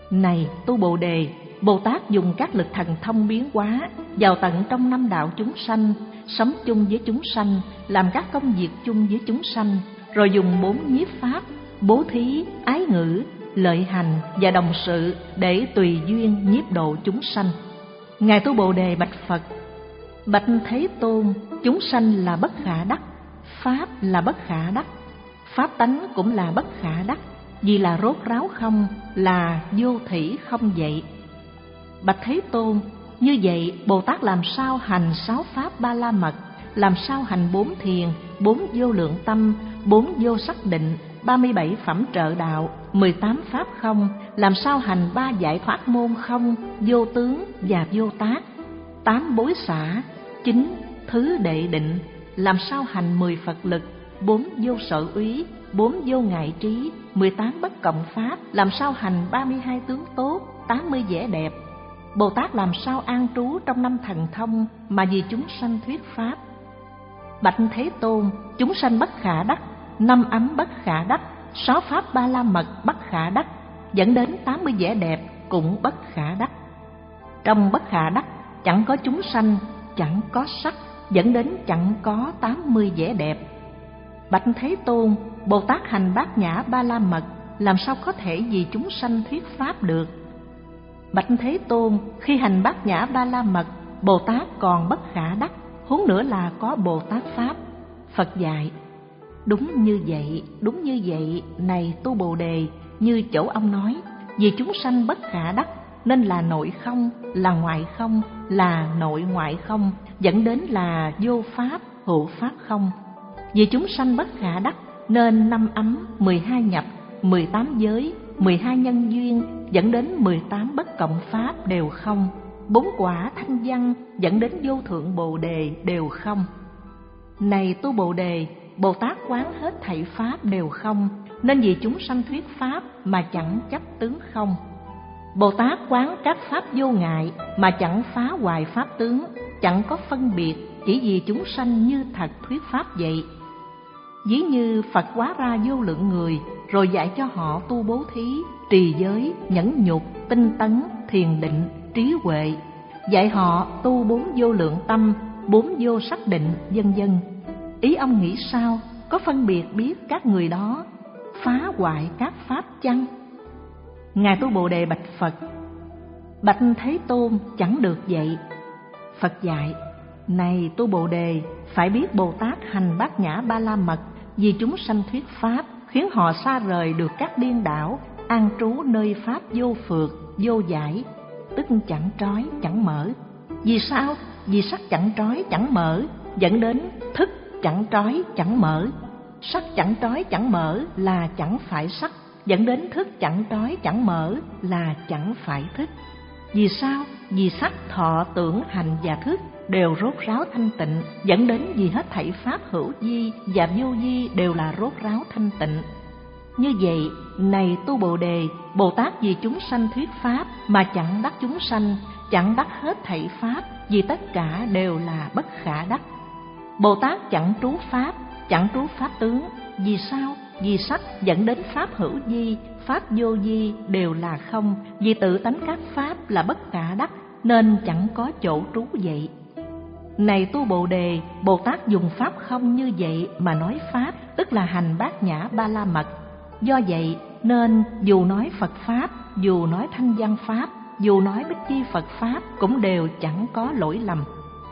Này tu Bồ Đề, Bồ Tát dùng các lực thần thông biến hóa vào tận trong năm đạo chúng sanh, sống chung với chúng sanh, làm các công việc chung với chúng sanh, rồi dùng bốn nhiếp pháp, bố thí, ái ngữ, lợi hành và đồng sự để tùy duyên nhiếp độ chúng sanh. Ngài tu Bồ Đề bạch Phật: Bạch Thế Tôn, chúng sanh là bất khả đắc, pháp là bất khả đắc, pháp tánh cũng là bất khả đắc, vì là rốt ráo không, là vô thỉ không vậy. Bạch Thế Tôn, như vậy Bồ Tát làm sao hành sáu pháp ba la mật, làm sao hành bốn thiền, bốn vô lượng tâm, bốn vô sắc định, ba mươi bảy phẩm trợ đạo, mười tám pháp không, làm sao hành ba giải thoát môn không, vô tướng và vô tác, tám bối xả, chín thứ đệ định, làm sao hành mười Phật lực, bốn vô sở úy, bốn vô ngại trí, mười tám bất cộng pháp, làm sao hành ba mươi hai tướng tốt, tám mươi vẻ đẹp. Bồ Tát làm sao an trú trong năm thần thông mà vì chúng sanh thuyết pháp. Bạch Thế Tôn, chúng sanh bất khả đắc, năm ấm bất khả đắc, sáu pháp ba la mật bất khả đắc, dẫn đến tám mươi vẻ đẹp cũng bất khả đắc. Trong bất khả đắc chẳng có chúng sanh, chẳng có sắc, dẫn đến chẳng có tám mươi vẻ đẹp. Bạch Thế Tôn, Bồ Tát hành bát nhã ba la mật, làm sao có thể vì chúng sanh thuyết pháp được. Bạch Thế Tôn, khi hành bát nhã ba la mật, Bồ Tát còn bất khả đắc, huống nữa là có Bồ Tát pháp. Phật dạy: Đúng như vậy, đúng như vậy, này tu Bồ Đề, như chỗ ông nói, vì chúng sanh bất khả đắc, nên là nội không, là ngoại không, là nội ngoại không, dẫn đến là vô pháp, hữu pháp không. Vì chúng sanh bất khả đắc, nên năm ấm, mười hai nhập, mười tám giới, mười hai nhân duyên, dẫn đến mười tám bất cộng pháp đều không. Bốn quả thanh văn dẫn đến vô thượng Bồ Đề đều không. Này tu Bồ Đề, Bồ Tát quán hết thảy pháp đều không, nên vì chúng sanh thuyết pháp mà chẳng chấp tướng không. Bồ Tát quán các pháp vô ngại mà chẳng phá hoại pháp tướng, chẳng có phân biệt, chỉ vì chúng sanh như thật thuyết pháp vậy. Ví như Phật hóa ra vô lượng người, rồi dạy cho họ tu bố thí, trì giới, nhẫn nhục, tinh tấn, thiền định, trí huệ, dạy họ tu bốn vô lượng tâm, bốn vô sắc định, vân vân. Ý ông nghĩ sao? Có phân biệt biết các người đó phá hoại các pháp chăng? Ngài tu Bồ Đề bạch Phật: Bạch Thế Tôn, chẳng được vậy. Phật dạy: Này tu Bồ Đề, phải biết Bồ Tát hành bát nhã ba la mật, vì chúng sanh thuyết pháp, khiến họ xa rời được các điên đảo, an trú nơi pháp vô phược, vô giải, tức chẳng trói, chẳng mở. Vì sao? Vì sắc chẳng trói, chẳng mở, dẫn đến thức chẳng trói, chẳng mở. Sắc chẳng trói, chẳng mở là chẳng phải sắc, dẫn đến thức chẳng trói, chẳng mở là chẳng phải thức. Vì sao? Vì sắc, thọ, tưởng, hành và thức đều rốt ráo thanh tịnh, dẫn đến vì hết thảy pháp hữu vi và vô vi đều là rốt ráo thanh tịnh. Như vậy, này tu Bồ Đề, Bồ Tát vì chúng sanh thuyết pháp mà chẳng đắc chúng sanh, chẳng đắc hết thảy pháp, vì tất cả đều là bất khả đắc. Bồ Tát chẳng trú pháp, chẳng trú pháp tướng. Vì sao? Vì sắc dẫn đến pháp hữu vi, pháp vô vi đều là không, vì tự tánh các pháp là bất khả đắc, nên chẳng có chỗ trú vậy. Này tu Bồ Đề, Bồ Tát dùng pháp không như vậy mà nói pháp, tức là hành bát nhã ba la mật. Do vậy nên dù nói Phật pháp, dù nói thanh văn pháp, dù nói bích chi Phật pháp cũng đều chẳng có lỗi lầm.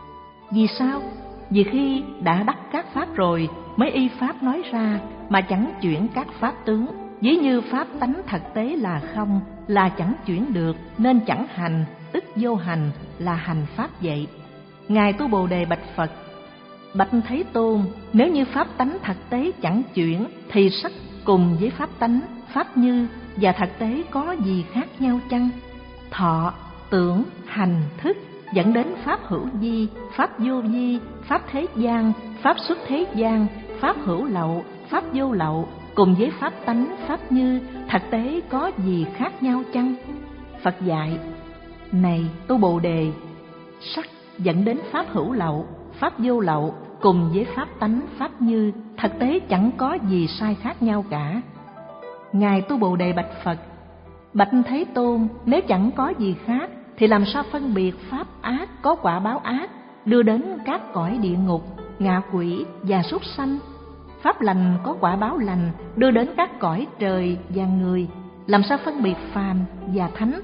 Vì sao? Vì khi đã đắc các pháp rồi mới y pháp nói ra, mà chẳng chuyển các pháp tướng. Ví như pháp tánh thực tế là không, là chẳng chuyển được, nên chẳng hành, tức vô hành là hành pháp vậy. Ngài tu Bồ Đề bạch Phật: Bạch Thế Tôn, nếu như pháp tánh thực tế chẳng chuyển, thì sắc cùng với pháp tánh, pháp như và thực tế có gì khác nhau chăng? Thọ, tưởng, hành, thức dẫn đến pháp hữu vi, pháp vô vi, pháp thế gian, pháp xuất thế gian, pháp hữu lậu, pháp vô lậu, cùng với pháp tánh, pháp như, thực tế có gì khác nhau chăng? Phật dạy: Này tu Bồ Đề, sắc dẫn đến pháp hữu lậu, pháp vô lậu, cùng với pháp tánh, pháp như, thực tế chẳng có gì sai khác nhau cả. Ngài tu Bồ Đề bạch Phật: Bạch Thế Tôn, nếu chẳng có gì khác thì làm sao phân biệt pháp ác có quả báo ác đưa đến các cõi địa ngục, ngạ quỷ và súc sanh, pháp lành có quả báo lành đưa đến các cõi trời và người, làm sao phân biệt phàm và thánh?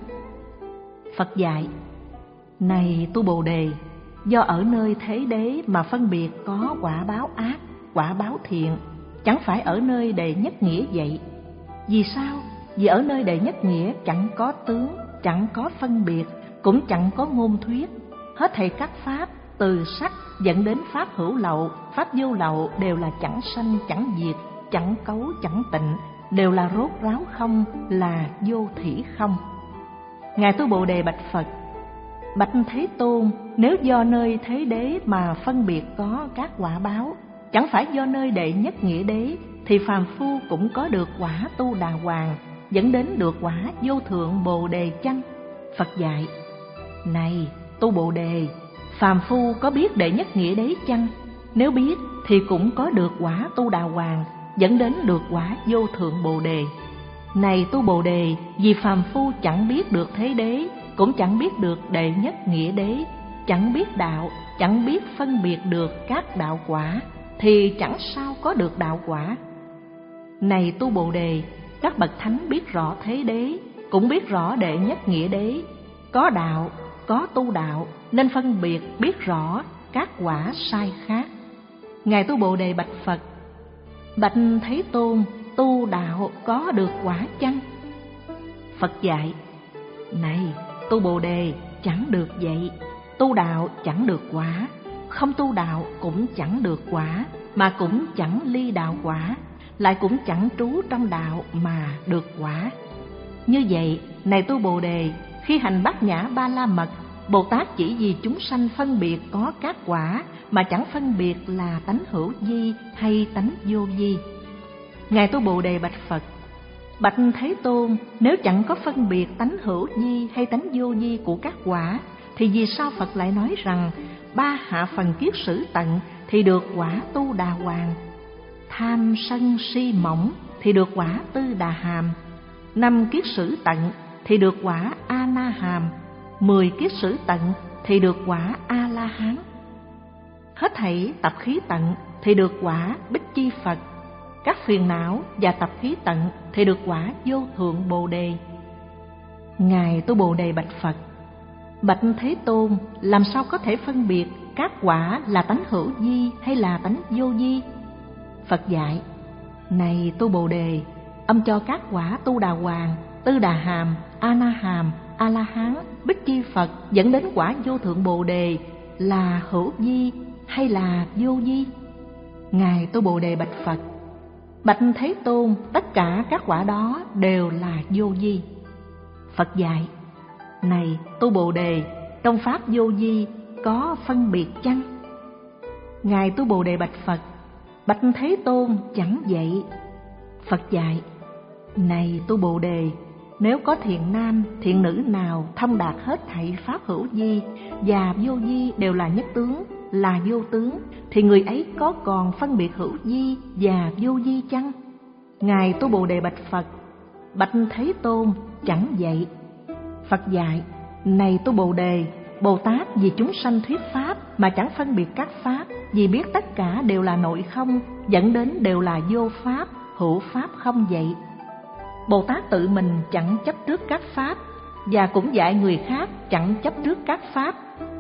Phật dạy: Này tu Bồ Đề, do ở nơi thế đế mà phân biệt có quả báo ác, quả báo thiện, chẳng phải ở nơi đệ nhất nghĩa vậy. Vì sao? Vì ở nơi đệ nhất nghĩa chẳng có tướng, chẳng có phân biệt, cũng chẳng có ngôn thuyết. Hết thảy các pháp từ sắc dẫn đến pháp hữu lậu, pháp vô lậu đều là chẳng sanh, chẳng diệt, chẳng cấu, chẳng tịnh, đều là rốt ráo không, là vô thỉ không. Ngài tu Bồ Đề bạch Phật: Bạch Thế Tôn, nếu do nơi thế đế mà phân biệt có các quả báo, chẳng phải do nơi đệ nhất nghĩa đế, thì phàm phu cũng có được quả tu đà hoàng, dẫn đến được quả vô thượng Bồ Đề chăng? Phật dạy: Này tu Bồ Đề, phàm phu có biết đệ nhất nghĩa đế chăng? Nếu biết thì cũng có được quả tu đà hoàng, dẫn đến được quả vô thượng Bồ Đề. Này tu Bồ Đề, vì phàm phu chẳng biết được thế đế, cũng chẳng biết được đệ nhất nghĩa đế, chẳng biết đạo, chẳng biết phân biệt được các đạo quả, thì chẳng sao có được đạo quả. Này tu Bồ Đề, các bậc thánh biết rõ thế đế, cũng biết rõ đệ nhất nghĩa đế, có đạo, có tu đạo, nên phân biệt biết rõ các quả sai khác. Ngài tu Bồ Đề bạch Phật: Bạch Thế Tôn, tu đạo có được quả chăng? Phật dạy: Này tu Bồ Đề, chẳng được vậy. Tu đạo chẳng được quả, không tu đạo cũng chẳng được quả, mà cũng chẳng ly đạo quả, lại cũng chẳng trú trong đạo mà được quả. Như vậy, này tu Bồ Đề, khi hành bát nhã ba la mật, Bồ Tát chỉ vì chúng sanh phân biệt có các quả, mà chẳng phân biệt là tánh hữu vi hay tánh vô vi. Ngài tu Bồ Đề bạch Phật: Bạch Thế Tôn, nếu chẳng có phân biệt tánh hữu vi hay tánh vô vi của các quả, thì vì sao Phật lại nói rằng ba hạ phần kiết sử tận thì được quả tu đà hoàng, tham sân si mỏng thì được quả tư đà hàm, năm kiết sử tận thì được quả a na hàm, mười kiết sử tận thì được quả a la hán, hết thảy tập khí tận thì được quả bích chi Phật, các phiền não và tập khí tận thì được quả vô thượng Bồ Đề. Ngài tu Bồ Đề bạch Phật: Bạch Thế Tôn, làm sao có thể phân biệt các quả là tánh hữu vi hay là tánh vô vi? Phật dạy: Này tu Bồ Đề, âm cho các quả tu đà hoàng, tư đà hàm, a na hàm, a la hán, bích chi Phật dẫn đến quả vô thượng Bồ Đề là hữu vi hay là vô vi? Ngài tu Bồ Đề bạch Phật: Bạch Thế Tôn, tất cả các quả đó đều là vô vi. Phật dạy: Này tu Bồ Đề, trong pháp vô vi có phân biệt chăng? Ngài tu Bồ Đề bạch Phật: Bạch Thế Tôn, chẳng vậy. Phật dạy: Này tu Bồ Đề, nếu có thiện nam, thiện nữ nào thông đạt hết thảy pháp hữu vi và vô vi đều là nhất tướng, là vô tướng, thì người ấy có còn phân biệt hữu vi và vô vi chăng? Ngài tu Bồ Đề bạch Phật: Bạch Thế Tôn, chẳng vậy. Phật dạy: Này tu Bồ Đề, Bồ Tát vì chúng sanh thuyết pháp mà chẳng phân biệt các pháp, vì biết tất cả đều là nội không, dẫn đến đều là vô pháp, hữu pháp không vậy. Bồ Tát tự mình chẳng chấp trước các pháp, và cũng dạy người khác chẳng chấp trước các pháp.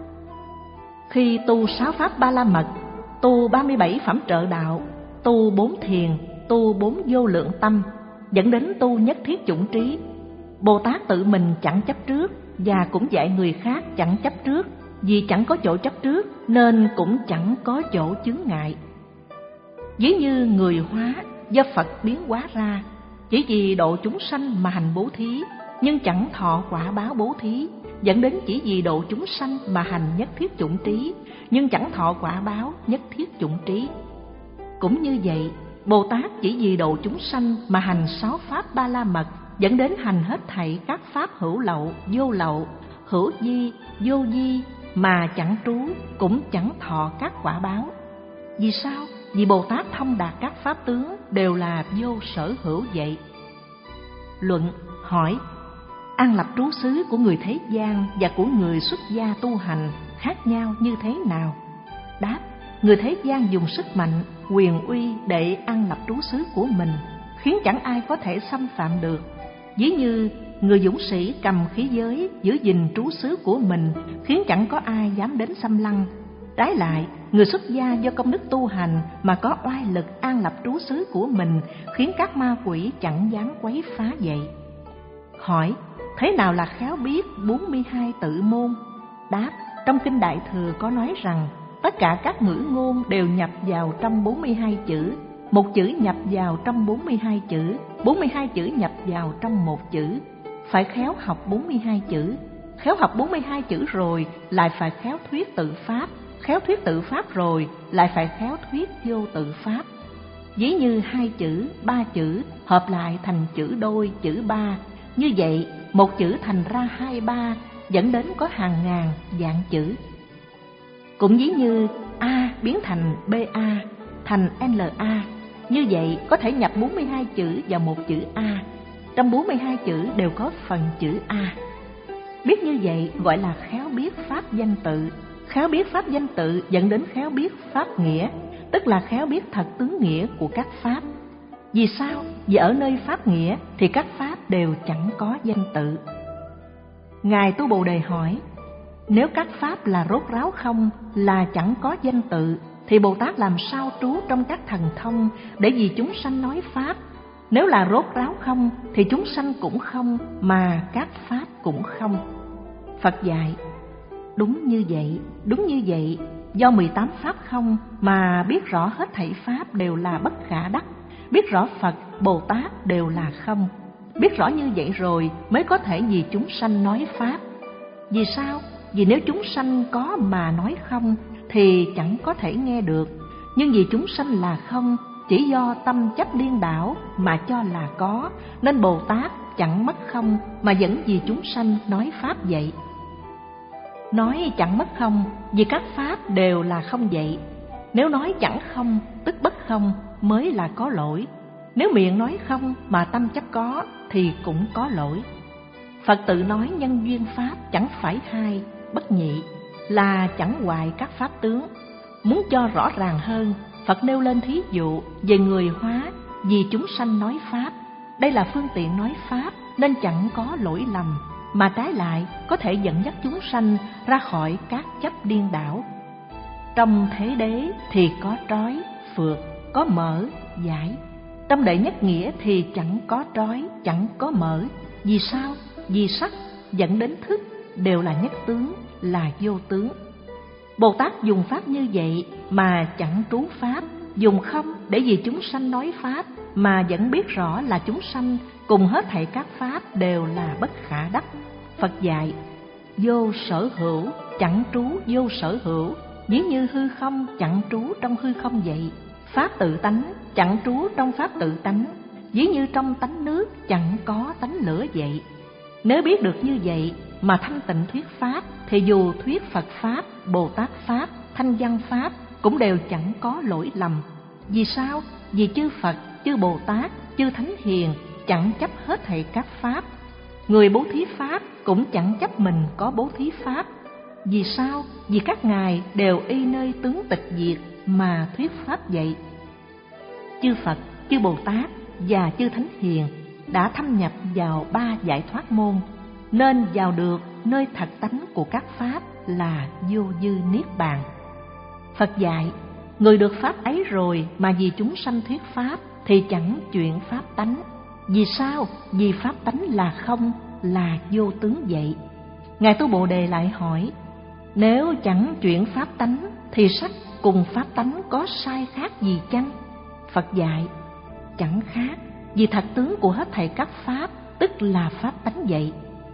Khi tu sáu pháp ba la mật, tu ba mươi bảy phẩm trợ đạo, tu bốn thiền, tu bốn vô lượng tâm, dẫn đến tu nhất thiết chủng trí, Bồ Tát tự mình chẳng chấp trước, và cũng dạy người khác chẳng chấp trước. Vì chẳng có chỗ chấp trước nên cũng chẳng có chỗ chướng ngại. Ví như người hóa do Phật biến hóa ra, chỉ vì độ chúng sanh mà hành bố thí, nhưng chẳng thọ quả báo bố thí, dẫn đến chỉ vì độ chúng sanh mà hành nhất thiết chủng trí, nhưng chẳng thọ quả báo nhất thiết chủng trí. Cũng như vậy, Bồ Tát chỉ vì độ chúng sanh mà hành sáu pháp ba la mật, dẫn đến hành hết thảy các pháp hữu lậu, vô lậu, hữu vi, vô vi, mà chẳng trú, cũng chẳng thọ các quả báo. Vì sao? Vì Bồ Tát thông đạt các pháp tướng đều là vô sở hữu vậy. Luận hỏi: An lập trú xứ của người thế gian và của người xuất gia tu hành khác nhau như thế nào? Đáp: người thế gian dùng sức mạnh, quyền uy để an lập trú xứ của mình, khiến chẳng ai có thể xâm phạm được. Ví như người dũng sĩ cầm khí giới giữ gìn trú xứ của mình, khiến chẳng có ai dám đến xâm lăng. Trái lại, người xuất gia do công đức tu hành mà có oai lực an lập trú xứ của mình, khiến các ma quỷ chẳng dám quấy phá vậy. Hỏi: thế nào là khéo biết bốn mươi hai tự môn? Đáp: trong kinh Đại Thừa có nói rằng tất cả các ngữ ngôn đều nhập vào trong bốn mươi hai chữ, một chữ nhập vào trong bốn mươi hai chữ, bốn mươi hai chữ nhập vào trong một chữ. Phải khéo học bốn mươi hai chữ, khéo học bốn mươi hai chữ rồi lại phải khéo thuyết tự pháp, khéo thuyết tự pháp rồi lại phải khéo thuyết vô tự pháp. Ví như hai chữ, ba chữ hợp lại thành chữ đôi, chữ ba. Như vậy, một chữ thành ra hai ba, dẫn đến có hàng ngàn vạn chữ. Cũng ví như A biến thành bê a, thành lờ a. Như vậy, có thể nhập bốn mươi hai chữ vào một chữ A. Trong bốn mươi hai chữ đều có phần chữ A. Biết như vậy gọi là khéo biết pháp danh tự. Khéo biết pháp danh tự dẫn đến khéo biết pháp nghĩa, tức là khéo biết thật tướng nghĩa của các pháp. Vì sao? Vì ở nơi pháp nghĩa thì các pháp đều chẳng có danh tự. Ngài Tu Bồ Đề hỏi: nếu các pháp là rốt ráo không, là chẳng có danh tự, thì Bồ Tát làm sao trú trong các thần thông để vì chúng sanh nói pháp? Nếu là rốt ráo không thì chúng sanh cũng không, mà các pháp cũng không. Phật dạy: đúng như vậy, đúng như vậy. Do mười tám pháp không mà biết rõ hết thảy pháp đều là bất khả đắc, biết rõ Phật, Bồ Tát đều là không. Biết rõ như vậy rồi mới có thể vì chúng sanh nói pháp. Vì sao? Vì nếu chúng sanh có mà nói không thì chẳng có thể nghe được. Nhưng vì chúng sanh là không, chỉ do tâm chấp điên đảo mà cho là có, nên Bồ Tát chẳng mất không mà vẫn vì chúng sanh nói pháp vậy. Nói chẳng mất không vì các pháp đều là không vậy. Nếu nói chẳng không tức bất không mới là có lỗi. Nếu miệng nói không mà tâm chấp có thì cũng có lỗi. Phật tự nói nhân duyên pháp chẳng phải hai, bất nhị, là chẳng hoại các pháp tướng. Muốn cho rõ ràng hơn, Phật nêu lên thí dụ về người hóa vì chúng sanh nói pháp. Đây là phương tiện nói pháp nên chẳng có lỗi lầm, mà trái lại có thể dẫn dắt chúng sanh ra khỏi các chấp điên đảo. Trong thế đế thì có trói, phược, có mở, giải. Trong đệ nhất nghĩa thì chẳng có trói, chẳng có mở. Vì sao? Vì sắc dẫn đến thức đều là nhất tướng, là vô tướng. Bồ Tát dùng pháp như vậy mà chẳng trú pháp, dùng không để vì chúng sanh nói pháp, mà vẫn biết rõ là chúng sanh cùng hết thảy các pháp đều là bất khả đắc. Phật dạy: vô sở hữu chẳng trú vô sở hữu, ví như hư không chẳng trú trong hư không vậy. Pháp tự tánh chẳng trú trong pháp tự tánh, ví như trong tánh nước chẳng có tánh lửa vậy. Nếu biết được như vậy mà thanh tịnh thuyết pháp, thì dù thuyết Phật pháp, Bồ Tát pháp, Thanh Văn pháp cũng đều chẳng có lỗi lầm. Vì sao? Vì chư Phật, chư Bồ Tát, chư Thánh Hiền chẳng chấp hết thảy các pháp. Người bố thí pháp cũng chẳng chấp mình có bố thí pháp. Vì sao? Vì các ngài đều y nơi tướng tịch diệt mà thuyết pháp vậy. Chư Phật, chư Bồ Tát và chư Thánh Hiền đã thâm nhập vào ba giải thoát môn, nên vào được nơi thật tánh của các pháp là vô dư niết bàn. Phật dạy: người được pháp ấy rồi mà vì chúng sanh thuyết pháp thì chẳng chuyện pháp tánh. Vì sao? Vì pháp tánh là không, là vô tướng vậy. Ngài Tu Bồ Đề lại hỏi: nếu chẳng chuyện pháp tánh thì sắc cùng pháp tánh có sai khác gì chăng? Phật dạy: chẳng khác, vì thật tướng của hết thảy các pháp tức là pháp tánh vậy.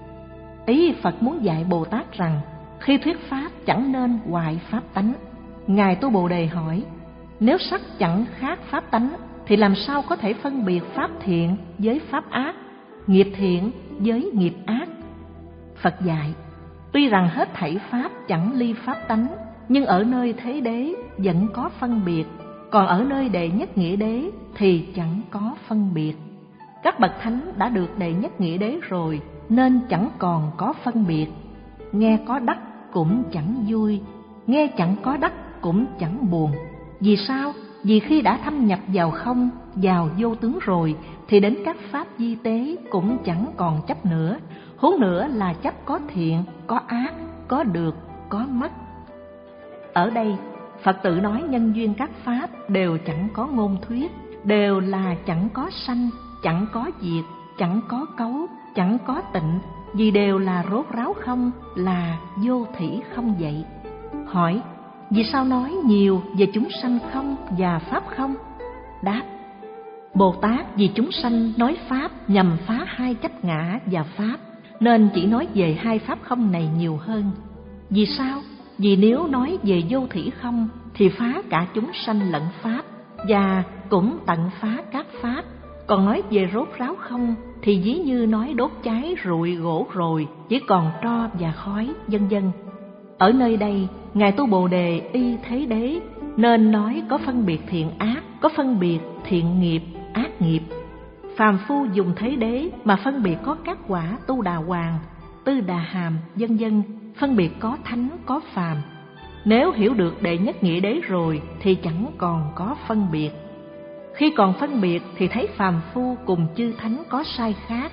Ý Phật muốn dạy Bồ Tát rằng khi thuyết pháp chẳng nên hoại pháp tánh. Ngài Tu Bồ Đề hỏi: nếu sắc chẳng khác pháp tánh thì làm sao có thể phân biệt pháp thiện với pháp ác, nghiệp thiện với nghiệp ác? Phật dạy: tuy rằng hết thảy pháp chẳng ly pháp tánh, nhưng ở nơi thế đế vẫn có phân biệt, còn ở nơi đệ nhất nghĩa đế thì chẳng có phân biệt. Các bậc thánh đã được đệ nhất nghĩa đế rồi, nên chẳng còn có phân biệt. Nghe có đắc cũng chẳng vui, nghe chẳng có đắc cũng chẳng buồn. Vì sao? Vì khi đã thâm nhập vào không, vào vô tướng rồi, thì đến các pháp vi tế cũng chẳng còn chấp nữa. Huống nữa là chấp có thiện, có ác, có được, có mất. Ở đây, Phật tự nói nhân duyên các pháp đều chẳng có ngôn thuyết, đều là chẳng có sanh, chẳng có diệt, chẳng có cấu, chẳng có tịnh, vì đều là rốt ráo không, là vô thỉ không vậy. Hỏi, vì sao nói nhiều về chúng sanh không và pháp không? Đáp, Bồ Tát vì chúng sanh nói pháp nhằm phá hai chấp ngã và pháp, nên chỉ nói về hai pháp không này nhiều hơn. Vì sao? Vì nếu nói về vô thỉ không thì phá cả chúng sanh lẫn pháp, và cũng tận phá các pháp. Còn nói về rốt ráo không thì ví như nói đốt cháy rụi gỗ rồi, chỉ còn tro và khói, vân vân. Ở nơi đây, Ngài Tu Bồ Đề y thế đế, nên nói có phân biệt thiện ác, có phân biệt thiện nghiệp, ác nghiệp. Phàm phu dùng thế đế mà phân biệt có các quả Tu Đà Hoàng, Tư Đà Hàm, vân vân, phân biệt có thánh, có phàm. Nếu hiểu được đệ nhất nghĩa đế rồi thì chẳng còn có phân biệt. Khi còn phân biệt thì thấy phàm phu cùng chư thánh có sai khác.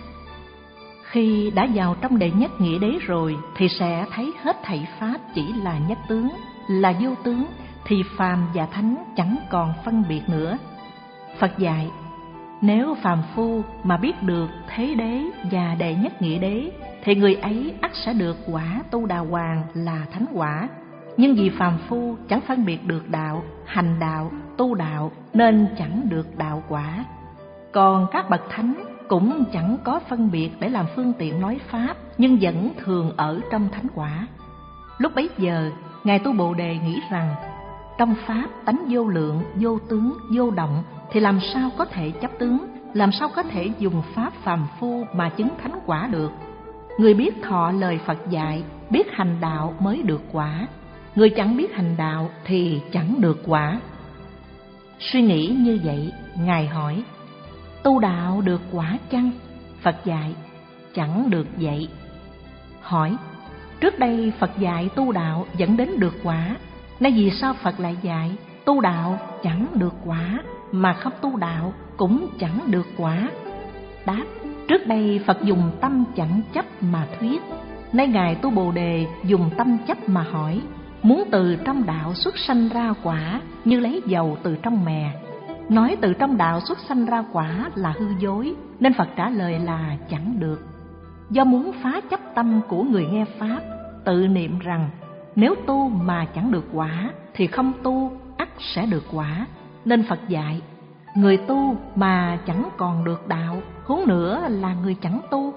Khi đã vào trong đệ nhất nghĩa đế rồi thì sẽ thấy hết thảy pháp chỉ là nhất tướng, là vô tướng, thì phàm và thánh chẳng còn phân biệt nữa. Phật dạy, nếu phàm phu mà biết được thế đế và đệ nhất nghĩa đế thì người ấy ắt sẽ được quả Tu Đà Hoàng là thánh quả. Nhưng vì phàm phu chẳng phân biệt được đạo, hành đạo, tu đạo nên chẳng được đạo quả. Còn các bậc thánh cũng chẳng có phân biệt để làm phương tiện nói pháp, nhưng vẫn thường ở trong thánh quả. Lúc bấy giờ, Ngài Tu Bồ Đề nghĩ rằng, trong pháp tánh vô lượng, vô tướng, vô động, thì làm sao có thể chấp tướng, làm sao có thể dùng pháp phàm phu mà chứng thánh quả được. Người biết thọ lời Phật dạy, biết hành đạo mới được quả. Người chẳng biết hành đạo thì chẳng được quả. Suy nghĩ như vậy, Ngài hỏi, tu đạo được quả chăng? Phật dạy, chẳng được vậy. Hỏi, trước đây Phật dạy tu đạo dẫn đến được quả, nay vì sao Phật lại dạy tu đạo chẳng được quả, mà không tu đạo cũng chẳng được quả? Đáp, trước đây Phật dùng tâm chẳng chấp mà thuyết, nay Ngài Tu Bồ Đề dùng tâm chấp mà hỏi. Muốn từ trong đạo xuất sanh ra quả như lấy dầu từ trong mè. Nói từ trong đạo xuất sanh ra quả là hư dối, nên Phật trả lời là chẳng được. Do muốn phá chấp tâm của người nghe pháp, tự niệm rằng nếu tu mà chẳng được quả thì không tu ắt sẽ được quả, nên Phật dạy, người tu mà chẳng còn được đạo, huống nữa là người chẳng tu.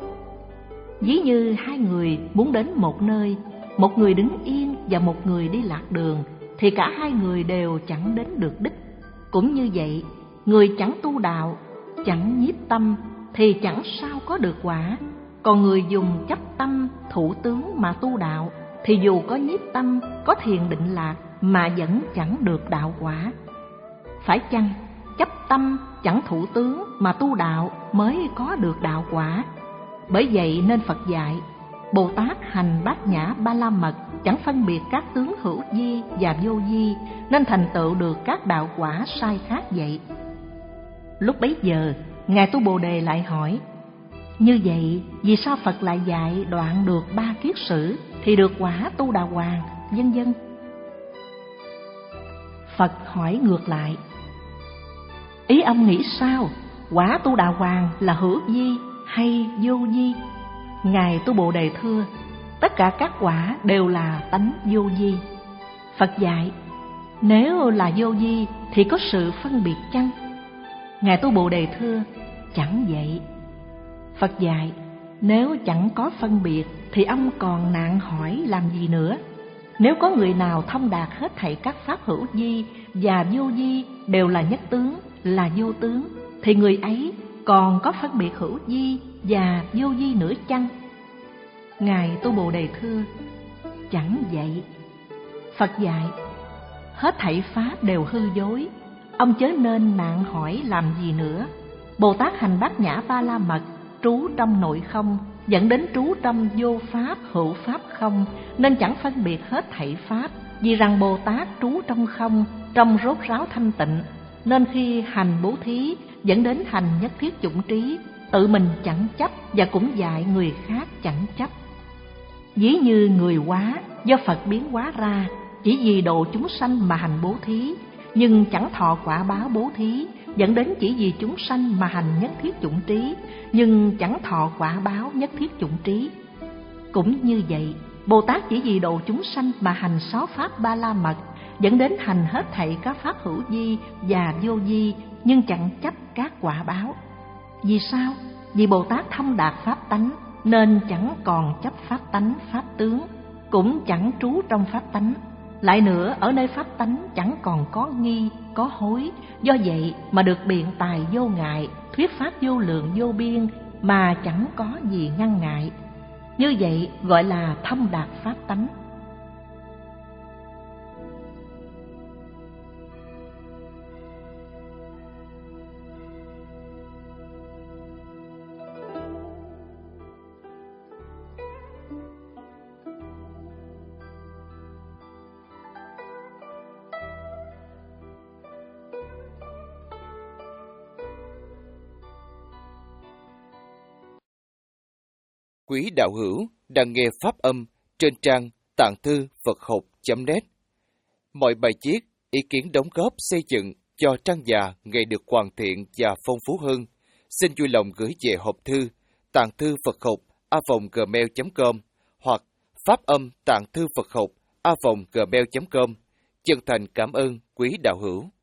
Ví như hai người muốn đến một nơi, một người đứng yên và một người đi lạc đường, thì cả hai người đều chẳng đến được đích. Cũng như vậy, người chẳng tu đạo, chẳng nhiếp tâm thì chẳng sao có được quả. Còn người dùng chấp tâm thủ tướng mà tu đạo thì dù có nhiếp tâm, có thiền định lạc mà vẫn chẳng được đạo quả. Phải chăng chấp tâm chẳng thủ tướng mà tu đạo mới có được đạo quả? Bởi vậy nên Phật dạy, Bồ Tát hành bát nhã ba la mật chẳng phân biệt các tướng hữu vi và vô vi, nên thành tựu được các đạo quả sai khác vậy. Lúc bấy giờ, Ngài Tu Bồ Đề lại hỏi, như vậy vì sao Phật lại dạy đoạn được ba kiết sử thì được quả Tu Đà Hoàng, vân vân? Phật hỏi ngược lại, ý ông nghĩ sao? Quả Tu Đà Hoàng là hữu vi hay vô vi? Ngài Tu Bồ Đề thưa, tất cả các quả đều là tánh vô vi. Phật dạy, nếu là vô vi thì có sự phân biệt chăng? Ngài Tu Bồ Đề thưa, chẳng vậy. Phật dạy, nếu chẳng có phân biệt thì ông còn nạn hỏi làm gì nữa? Nếu có người nào thông đạt hết thảy các pháp hữu vi và vô vi đều là nhất tướng, là vô tướng, thì người ấy còn có phân biệt hữu vi và vô vi nữa chăng? Ngài Tu Bồ Đề thưa, chẳng vậy. Phật dạy, hết thảy pháp đều hư dối, ông chớ nên nạn hỏi làm gì nữa. Bồ Tát hành bát nhã ba la mật, trú trong nội không, dẫn đến trú trong vô pháp hữu pháp không, nên chẳng phân biệt hết thảy pháp. Vì rằng Bồ Tát trú trong không, trong rốt ráo thanh tịnh, nên khi hành bố thí dẫn đến hành nhất thiết chủng trí, tự mình chẳng chấp và cũng dạy người khác chẳng chấp. Ví như người hóa do Phật biến hóa ra, chỉ vì độ chúng sanh mà hành bố thí, nhưng chẳng thọ quả báo bố thí, dẫn đến chỉ vì chúng sanh mà hành nhất thiết chủng trí, nhưng chẳng thọ quả báo nhất thiết chủng trí. Cũng như vậy, Bồ Tát chỉ vì độ chúng sanh mà hành sáu pháp ba la mật, dẫn đến hành hết thảy các pháp hữu vi và vô vi, nhưng chẳng chấp các quả báo. Vì sao? Vì Bồ Tát thông đạt pháp tánh, nên chẳng còn chấp pháp tánh, pháp tướng, cũng chẳng trú trong pháp tánh. Lại nữa, ở nơi pháp tánh chẳng còn có nghi, có hối, do vậy mà được biện tài vô ngại, thuyết pháp vô lượng vô biên mà chẳng có gì ngăn ngại. Như vậy gọi là thông đạt pháp tánh. Quý đạo hữu đang nghe pháp âm trên trang tạng thư Phật học chấm net. Mọi bài viết, ý kiến đóng góp xây dựng cho trang già ngày được hoàn thiện và phong phú hơn, xin vui lòng gửi về hộp thư tạng thư Phật học a vòng gmail chấm com hoặc pháp âm tạng thư Phật học a vòng gmail chấm com. Chân thành cảm ơn quý đạo hữu.